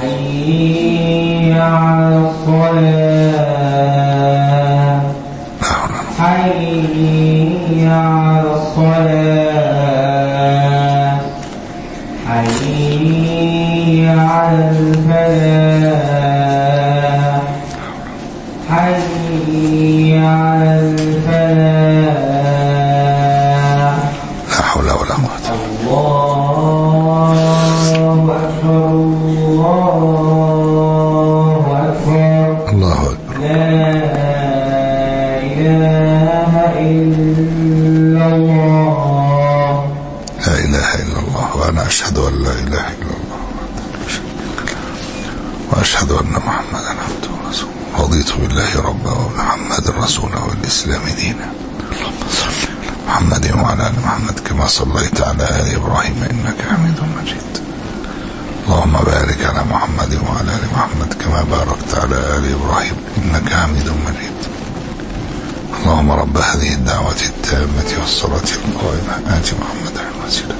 أشهد أن لا إله إلا الله وأشهد أن محمدا عبده ورسوله. رضيت بالله ربا وبمحمد رسولا والإسلام دينا. اللهم صل على محمد وعلى آل محمد كما صليت على آل إبراهيم إنك حميد مجيد. اللهم بارك على محمد وعلى آل محمد كما باركت على آل إبراهيم إنك حميد مجيد. اللهم رب هذه الدعوة التامة والصلاة القائمة آت محمدا الوسيلة.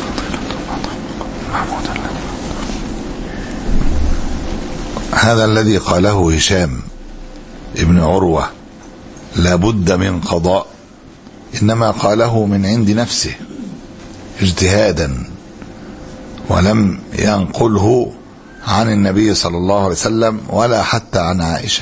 هذا الذي قاله هشام ابن عروة لا بد من قضاء، إنما قاله من عند نفسه اجتهادا، ولم ينقله عن النبي صلى الله عليه وسلم ولا حتى عن عائشة.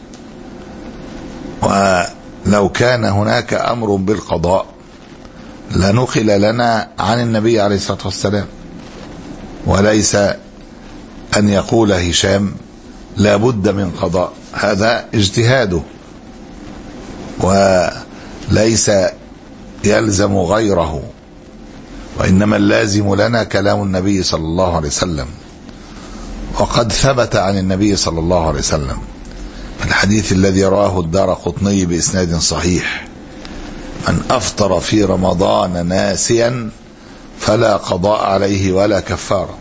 ولو كان هناك أمر بالقضاء لنقل لنا عن النبي عليه الصلاة والسلام، وليس أن يقول هشام لا بد من قضاء، هذا اجتهاده وليس يلزم غيره، وإنما اللازم لنا كلام النبي صلى الله عليه وسلم. وقد ثبت عن النبي صلى الله عليه وسلم في الحديث الذي رواه الدارقطني بإسناد صحيح: من أفطر في رمضان ناسيا فلا قضاء عليه ولا كفارة،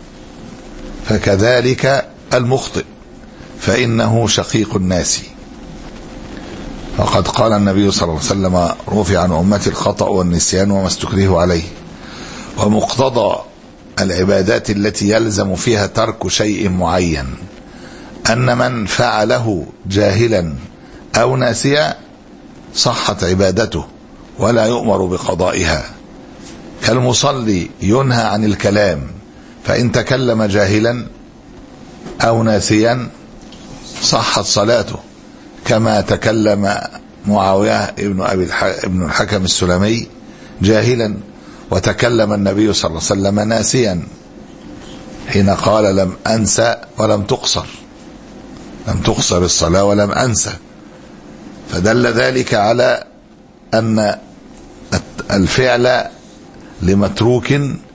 فكذلك المخطئ فإنه شقيق الناس. وقد قال النبي صلى الله عليه وسلم: رفع عن أمتي الخطأ والنسيان وما استكرهوا عليه. ومقتضى العبادات التي يلزم فيها ترك شيء معين أن من فعله جاهلا أو ناسيا صحت عبادته ولا يؤمر بقضائها، كالمصلي ينهى عن الكلام، فإن تكلم جاهلا أو ناسيا صحت صلاته، كما تكلم معاوية ابن أبي ابن الحكم السلمي جاهلا، وتكلم النبي صلى الله عليه وسلم ناسيا حين قال: لم أنسى ولم تقصر، لم تقصر الصلاة ولم أنسى. فدل ذلك على أن الفعل لمتروك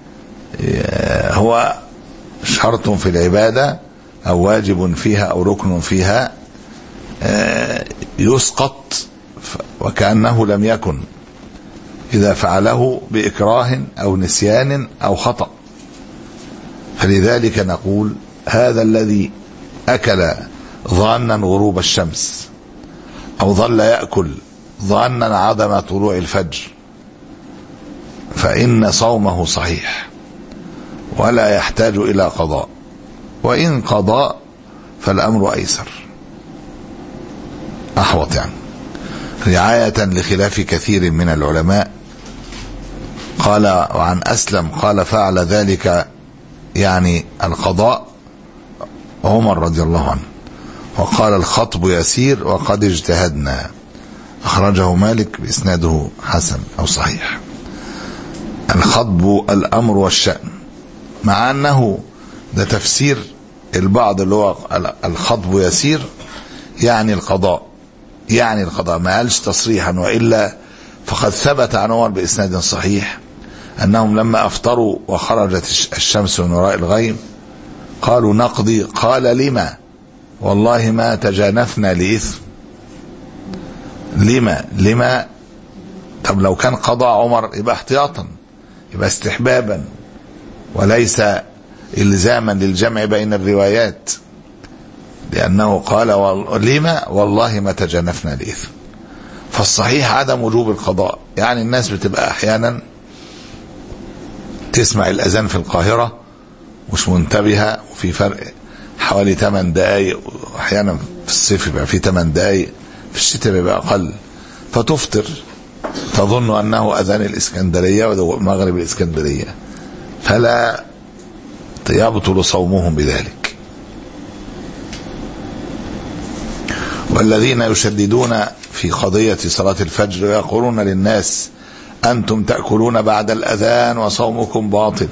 هو شرط في العبادة أو واجب فيها أو ركن فيها يسقط وكأنه لم يكن إذا فعله بإكراه أو نسيان أو خطأ. فلذلك نقول: هذا الذي أكل ظانا غروب الشمس أو ظل يأكل ظانا عدم طلوع الفجر فإن صومه صحيح ولا يحتاج إلى قضاء، وإن قضى فالأمر أيسر أحوط، يعني رعاية لخلاف كثير من العلماء. قال وعن أسلم قال: فعل ذلك يعني القضاء عمر رضي الله عنه، وقال: الخطب يسير وقد اجتهدنا. أخرجه مالك بإسناده حسن أو صحيح. الخطب الأمر والشأن، مع أنه ده تفسير البعض اللي هو الخطب يسير يعني القضاء، يعني القضاء، ما قالش تصريحا، وإلا فقد ثبت عن عمر بإسناد صحيح أنهم لما أفطروا وخرجت الشمس من وراء الغيم قالوا: نقضي. قال: لما؟ والله ما تجانفنا لإثم. لما لما طب لو كان قضاء عمر يبقى احتياطا، يبقى استحبابا وليس إلزاما للجمع بين الروايات، لأنه قال: لما والله ما تجانفنا لإثم. فالصحيح عدم وجوب القضاء. يعني الناس بتبقى أحيانا تسمع الأذان في القاهرة مش منتبهة، وفي فرق حوالي ثمان دقايق، وأحيانا في الصيف يبقى في ثمان دقايق، في الشتاء بيبقى أقل، فتفطر تظن أنه أذان الإسكندرية ومغرب الإسكندرية، فلا يبطل صومهم بذلك. والذين يشددون في قضية صلاة الفجر ويقولون للناس: أنتم تأكلون بعد الأذان وصومكم باطل،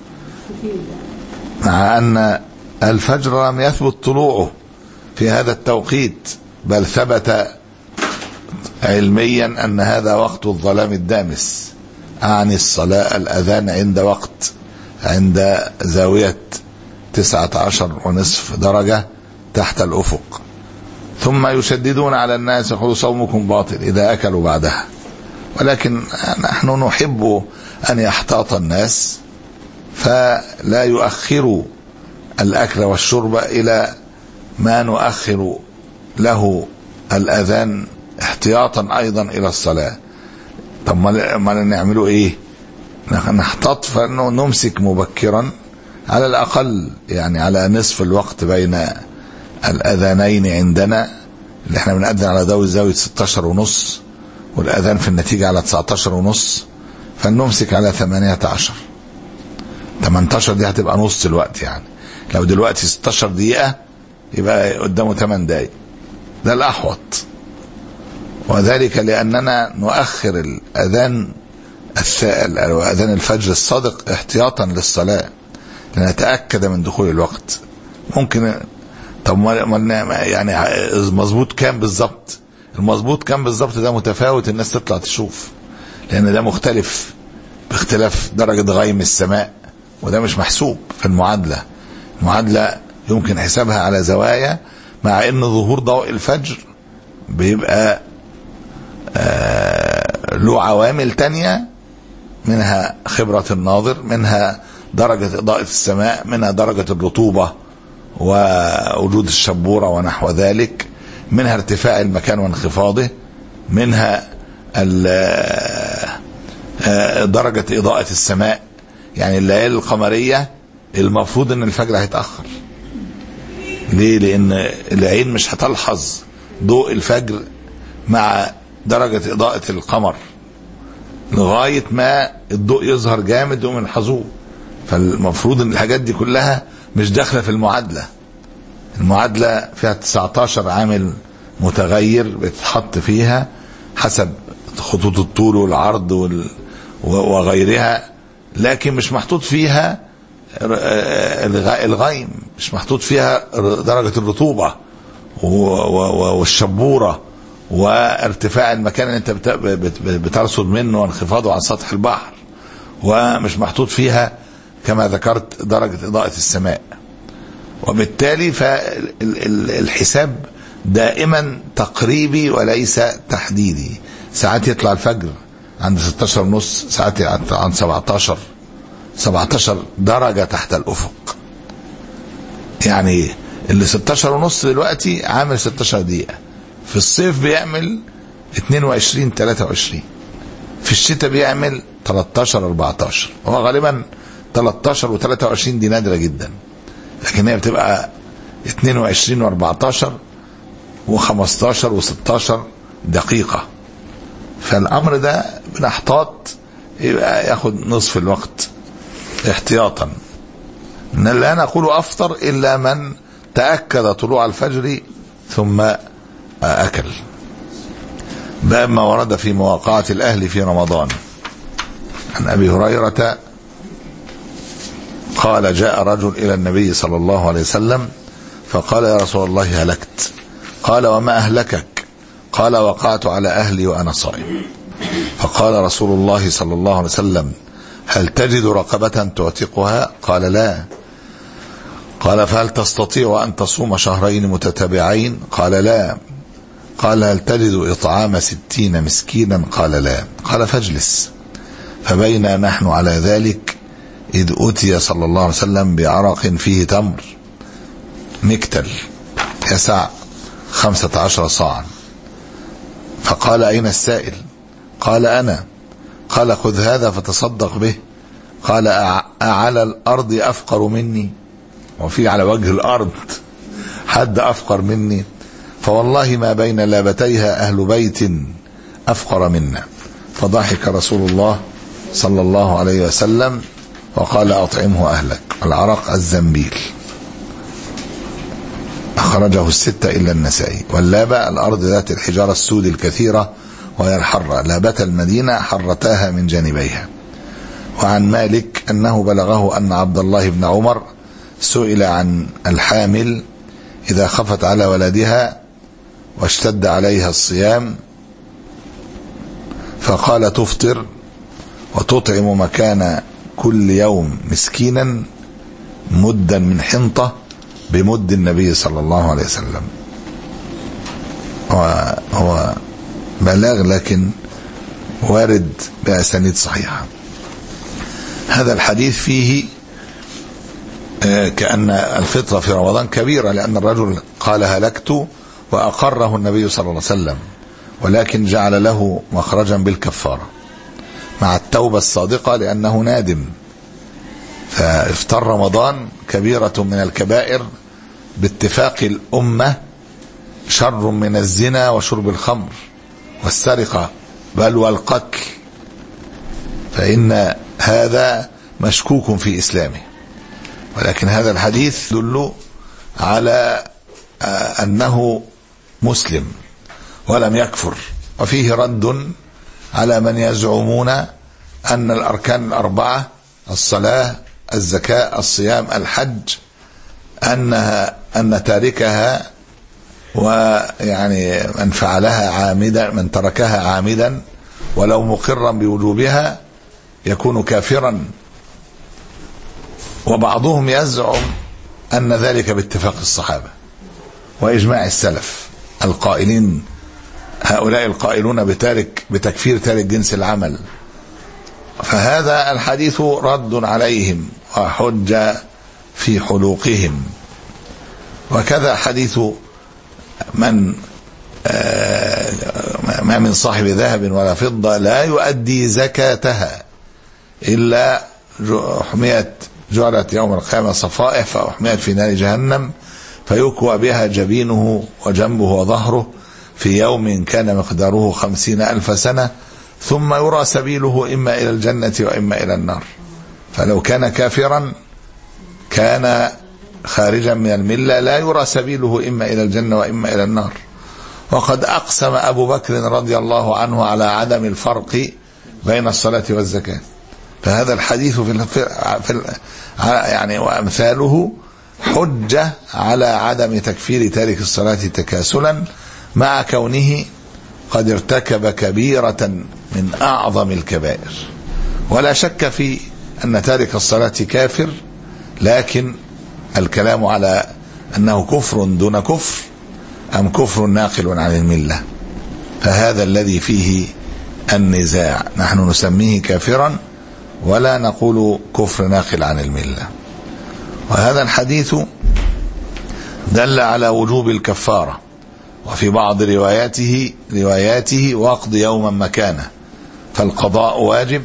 مع أن الفجر لم يثبت طلوعه في هذا التوقيت، بل ثبت علميا أن هذا وقت الظلام الدامس، أعني الصلاة الأذان عند وقت عند زاوية تسعة عشر ونصف درجة تحت الأفق. ثم يشددون على الناس: يقولوا صومكم باطل إذا أكلوا بعدها. ولكن نحن نحب أن يحتاط الناس فلا يؤخروا الأكل والشرب إلى ما نؤخر له الأذان احتياطا أيضا إلى الصلاة. طب ما نعمله إيه؟ نحتاط فإنه نمسك مبكرا على الأقل، يعني على نصف الوقت بين الأذانين عندنا، اللي احنا بنأذن على زاوية زاوية ستة عشر ونص، والأذان في النتيجة على تسعة عشر ونص، فنمسك على ثمانية عشر. ثمانية عشر دي هتبقى نص الوقت، يعني لو دلوقتي ستة عشر دقيقة يبقى قدامه ثمان دقايق، ده الأحوط. وذلك لأننا نؤخر الأذان الثائل أو أذان الفجر الصادق احتياطا للصلاة لنتأكد من دخول الوقت. ممكن طب ما يعني مظبوط كام بالظبط؟ المظبوط كام بالظبط ده متفاوت، الناس تطلع تشوف، لان ده مختلف باختلاف درجة غيم السماء، وده مش محسوب في المعادلة. المعادلة يمكن حسابها على زوايا، مع ان ظهور ضوء الفجر بيبقى آه له عوامل تانية، منها خبرة الناظر، منها درجة إضاءة السماء، منها درجة الرطوبة ووجود الشبورة ونحو ذلك، منها ارتفاع المكان وانخفاضه، منها درجة إضاءة السماء. يعني الليالي القمرية المفروض ان الفجر هيتأخر. ليه؟ لان العين مش هتلحظ ضوء الفجر مع درجة إضاءة القمر لغاية ما الضوء يظهر جامد ومن يلحظوه. فالمفروض ان الحاجات دي كلها مش داخلة في المعادلة. المعادلة فيها تسعتاشر عامل متغير بتتحط فيها حسب خطوط الطول والعرض وال... وغيرها، لكن مش محطوط فيها الغيم، مش محطوط فيها درجة الرطوبة والشبورة وارتفاع المكان اللي انت بترصد منه وانخفاضه عن سطح البحر، ومش محطوط فيها كما ذكرت درجة إضاءة السماء. وبالتالي فالحساب دائما تقريبي وليس تحديدي. ساعات يطلع الفجر عند ستاشر ونص، ساعات عند سبعتاشر سبعتاشر درجة تحت الأفق. يعني اللي ستاشر ونص دلوقتي عامل ستاشر دقيقة، في الصيف بيعمل اتنين وعشرين تلاتة وعشرين، في الشتاء بيعمل تلتاشر اربعتاشر. هو غالبا تلتاشر و تلاتة وعشرين دي نادرة جدا، لكن هي بتبقى اتنين وعشرين واربعتاشر وخمستاشر وستاشر دقيقة. فالأمر ده بنحتاط يبقى ياخد نصف الوقت احتياطا. لا نقول أفطر إلا من تأكد طلوع الفجر ثم أكل. باب ما ورد في مواقعة الأهل في رمضان. عن أبي هريرة قال جاء رجل إلى النبي صلى الله عليه وسلم فقال يا رسول الله هلكت. قال وما أهلكك؟ قال وقعت على أهلي وأنا صائم. فقال رسول الله صلى الله عليه وسلم هل تجد رقبة تعتقها؟ قال لا. قال فهل تستطيع أن تصوم شهرين متتابعين؟ قال لا. قال هل تجد إطعام ستين مسكينا؟ قال لا. قال فاجلس. فبينا نحن على ذلك إذ أتي صلى الله عليه وسلم بعرق فيه تمر مكتل يسع خمسة عشر صاعا، فقال أين السائل؟ قال أنا. قال خذ هذا فتصدق به. قال أعلى الأرض أفقر مني؟ وفي على وجه الأرض حد أفقر مني؟ فوالله ما بين لابتيها أهل بيت أفقر منا. فضحك رسول الله صلى الله عليه وسلم وقال أطعمه أهلك. العرق الزنبيل أخرجه الستة إلا النسائي. واللابة الأرض ذات الحجارة السود الكثيرة وهي الحرة، لابت المدينة حرتاها من جانبيها. وعن مالك أنه بلغه أن عبد الله بن عمر سئل عن الحامل إذا خفت على ولدها واشتد عليها الصيام فقال تفطر وتطعم مكان كل يوم مسكينا مدا من حنطة بمد النبي صلى الله عليه وسلم. هو, هو بلاغ لكن وارد بأسانيد صحيحة. هذا الحديث فيه كأن الفطرة في رمضان كبيرة، لأن الرجل قال هلكت وأقره النبي صلى الله عليه وسلم، ولكن جعل له مخرجا بالكفارة مع التوبة الصادقة لأنه نادم. فإفطار رمضان كبيرة من الكبائر باتفاق الأمة، شر من الزنا وشرب الخمر والسرقة بل والقتل، فإن هذا مشكوك في إسلامه. ولكن هذا الحديث يدل على أنه مسلم ولم يكفر، وفيه رد على من يزعمون أن الأركان الأربعة الصلاة الزكاة الصيام الحج أنها أن تاركها ويعني من فعلها عامدا، من تركها عامدا ولو مقرا بوجوبها يكون كافرا. وبعضهم يزعم أن ذلك باتفاق الصحابة وإجماع السلف القائلين، هؤلاء القائلون بتارك بتكفير تارك جنس العمل. فهذا الحديث رد عليهم وحجة في حلوقهم. وكذا حديث من ما من صاحب ذهب ولا فضة لا يؤدي زكاتها إلا حميت جعلت يوم القيامة صفائح فأحميت في نار جهنم فيكوى بها جبينه وجنبه وظهره في يوم كان مقداره خمسين ألف سنة ثم يرى سبيله إما إلى الجنة وإما إلى النار. فلو كان كافرا كان خارجا من الملة لا يرى سبيله إما إلى الجنة وإما إلى النار. وقد أقسم أبو بكر رضي الله عنه على عدم الفرق بين الصلاة والزكاة. فهذا الحديث في, في يعني وأمثاله حجة على عدم تكفير تارك الصلاة تكاسلا مع كونه قد ارتكب كبيرة من أعظم الكبائر. ولا شك في أن تارك الصلاة كافر، لكن الكلام على أنه كفر دون كفر أم كفر ناقل عن الملة، فهذا الذي فيه النزاع. نحن نسميه كافرا ولا نقول كفر ناقل عن الملة. وهذا الحديث دل على وجوب الكفارة، وفي بعض رواياته رواياته واقض يوما مكانه، فالقضاء واجب.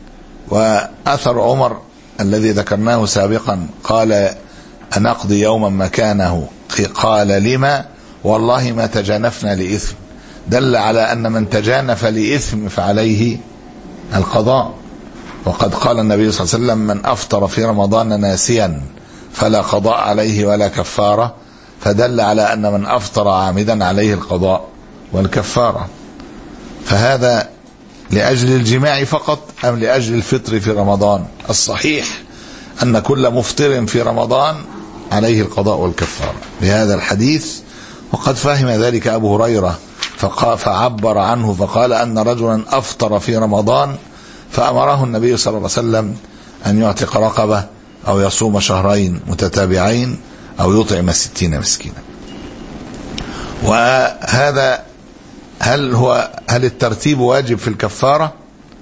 وأثر عمر الذي ذكرناه سابقا قال أنقضي يوما مكانه، قال لما؟ والله ما تجانفنا لإثم، دل على أن من تجانف لإثم فعليه القضاء. وقد قال النبي صلى الله عليه وسلم من أفطر في رمضان ناسيا فلا قضاء عليه ولا كفارة، فدل على أن من أفطر عامدا عليه القضاء والكفارة. فهذا لأجل الجماع فقط أم لأجل الفطر في رمضان؟ الصحيح أن كل مفطر في رمضان عليه القضاء والكفارة بهذا الحديث. وقد فهم ذلك أبو هريرة فعبر عنه فقال أن رجلا أفطر في رمضان فأمره النبي صلى الله عليه وسلم أن يعتق رقبة أو يصوم شهرين متتابعين أو يطعم ستين مسكينا. وهذا هل هو هل الترتيب واجب في الكفارة؟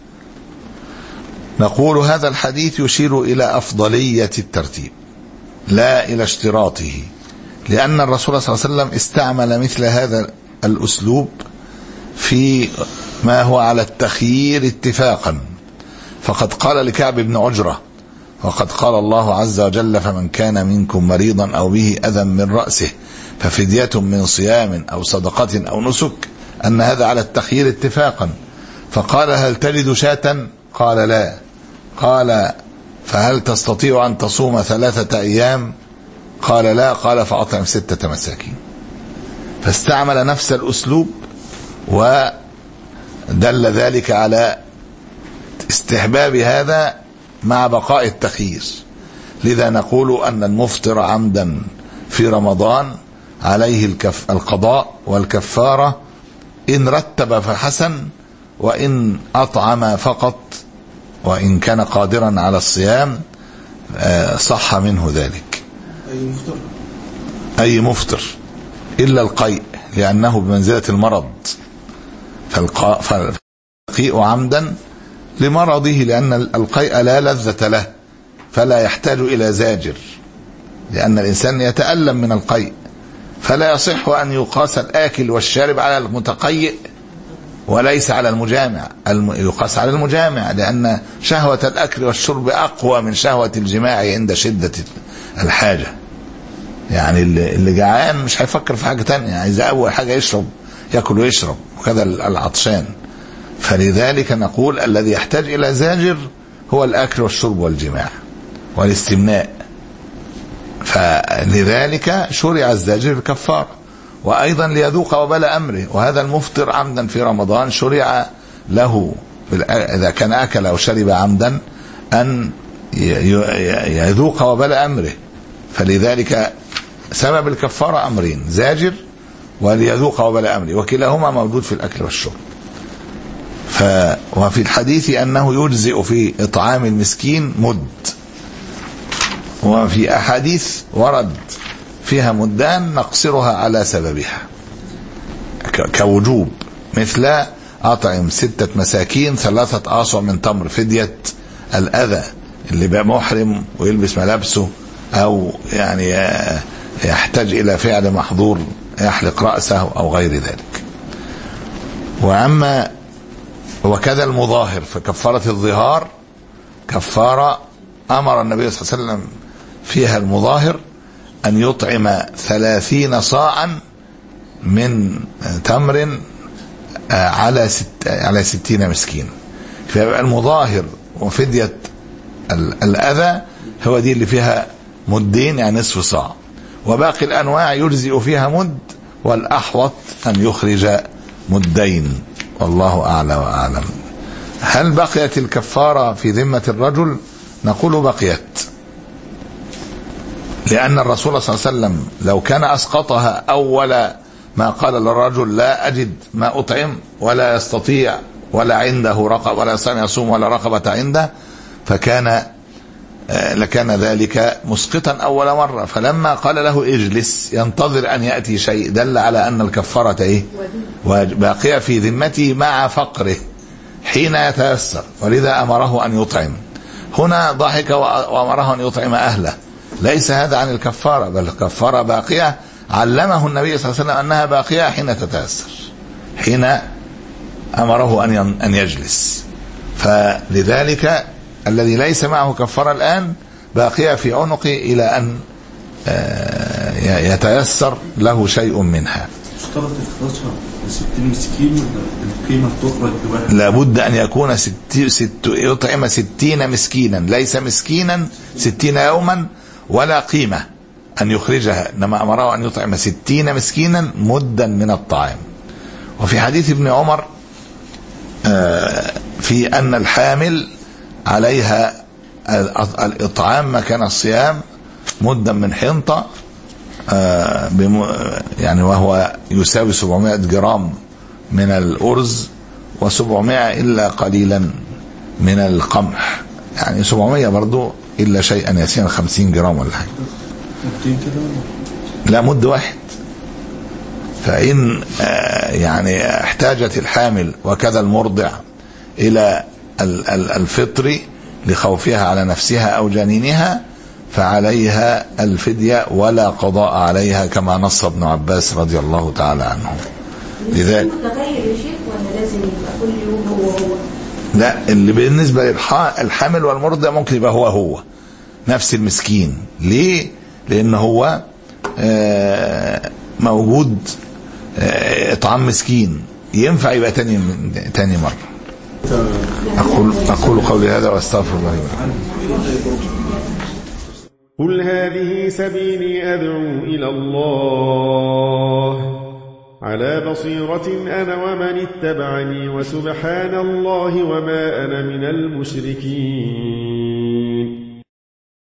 نقول هذا الحديث يشير إلى أفضلية الترتيب لا إلى اشتراطه، لأن الرسول صلى الله عليه وسلم استعمل مثل هذا الأسلوب في ما هو على التخيير اتفاقا. فقد قال لكعب بن عجرة وقد قال الله عز وجل فمن كان منكم مريضا أو به أذى من رأسه ففدية من صيام أو صدقة أو نسك، أن هذا على التخيير اتفاقا. فقال هل تجد شاة؟ قال لا. قال فهل تستطيع أن تصوم ثلاثة أيام؟ قال لا. قال فأطعم ستة مساكين. فاستعمل نفس الأسلوب ودل ذلك على استحباب هذا مع بقاء التخيير. لذا نقول أن المفطر عمدا في رمضان عليه الكف القضاء والكفارة إن رتب فحسن، وإن أطعم فقط وإن كان قادرا على الصيام صح منه ذلك. أي مفطر أي مفطر إلا القيء لأنه بمنزلة المرض، فالقيء عمدا لمرضه لأن القيء لا لذة له فلا يحتاج إلى زاجر، لأن الإنسان يتألم من القيء، فلا يصح أن يقاس الآكل والشارب على المتقيء وليس على المجامع. يقاس على المجامع لأن شهوة الأكل والشرب أقوى من شهوة الجماع عند شدة الحاجة. يعني اللي جعان مش هيفكر في حاجة تانية، عايز أول حاجة يشرب يأكل ويشرب، وكذا العطشان. فلذلك نقول الذي يحتاج إلى زاجر هو الأكل والشرب والجماع والاستمناء، فلذلك شرع الزاجر الكفار، وأيضا ليذوق وبال أمره. وهذا المفطر عمدا في رمضان شرع له إذا كان أكل أو شرب عمدا أن يذوق وبال أمره. فلذلك سبب الكفارة أمرين: زاجر وليذوق وبال أمره، وكلاهما موجود في الأكل والشرب. ف وفي الحديث أنه يجزئ في إطعام المسكين مد، وفي أحاديث ورد فيها مدان نقصرها على سببها كوجوب، مثل أطعم ستة مساكين ثلاثة آصع من تمر، فدية الأذى اللي بقى محرم ويلبس ملابسه أو يعني يحتاج إلى فعل محظور يحلق رأسه أو غير ذلك. وأما وكذا المظاهر، فكفارة الظهار كفارة أمر النبي صلى الله عليه وسلم فيها المظاهر أن يطعم ثلاثين صاعا من تمر على ست على ستين مسكين. فيبقى المظاهر وفدية الأذى هو دي اللي فيها مدين يعني نصف صاع، وباقي الأنواع يجزئ فيها مد، والأحوط أن يخرج مدين، والله أعلى وأعلم. هل بقيت الكفارة في ذمة الرجل؟ نقول بقيت، لأن الرسول صلى الله عليه وسلم لو كان أسقطها أول ما قال للرجل لا أجد ما أطعم ولا يستطيع ولا عنده رقبة ولا يستطيع يصوم ولا رقبة عنده، فكان لكان ذلك مسقطا أول مرة. فلما قال له اجلس ينتظر أن يأتي شيء دل على أن الكفارة إيه؟ باقية في ذمته مع فقره حين يتيسر، ولذا أمره أن يطعم. هنا ضحك وأمره أن يطعم أهله، ليس هذا عن الكفارة، بل الكفارة باقية، علمه النبي صلى الله عليه وسلم أنها باقية حين تتيسر، حين أمره أن أن يجلس. فلذلك الذي ليس معه كفارة الآن باقية في عنقه إلى أن يتيسر له شيء منها. اشترط إخراجها ستين مسكين، القيمة تخرج بواحد، لابد أن يكون ست ست يطعم ستين مسكينا، ليس مسكينا ستين يوما ولا قيمة أن يخرجها، إنما أمره أن يطعم ستين مسكينا مدا من الطعام. وفي حديث ابن عمر في أن الحامل عليها الإطعام مكان الصيام مدا من حنطة، يعني وهو يساوي سبعمائة جرام من الأرز وسبعمائة إلا قليلا من القمح، يعني سبعمائة برضو إلا شيئا يسيرا خمسين جرام ولا حاجة، لا مد واحد. فإن يعني احتاجت الحامل وكذا المرضع إلى الفطر لخوفها على نفسها أو جنينها فعليها الفدية ولا قضاء عليها، كما نص ابن عباس رضي الله تعالى عنه. لذلك لا، اللي بالنسبة للحامل والمرضع ممكن يبقى هو هو نفس المسكين. ليه؟ لأن هو موجود إطعام مسكين، ينفع يبقى تاني تاني مرة. أقول أقول قولي هذا وأستغفر الله. قل هذه سبيلي أدعو إلى الله على بصيرة أنا ومن اتبعني، وسبحان الله وما أنا من المشركين.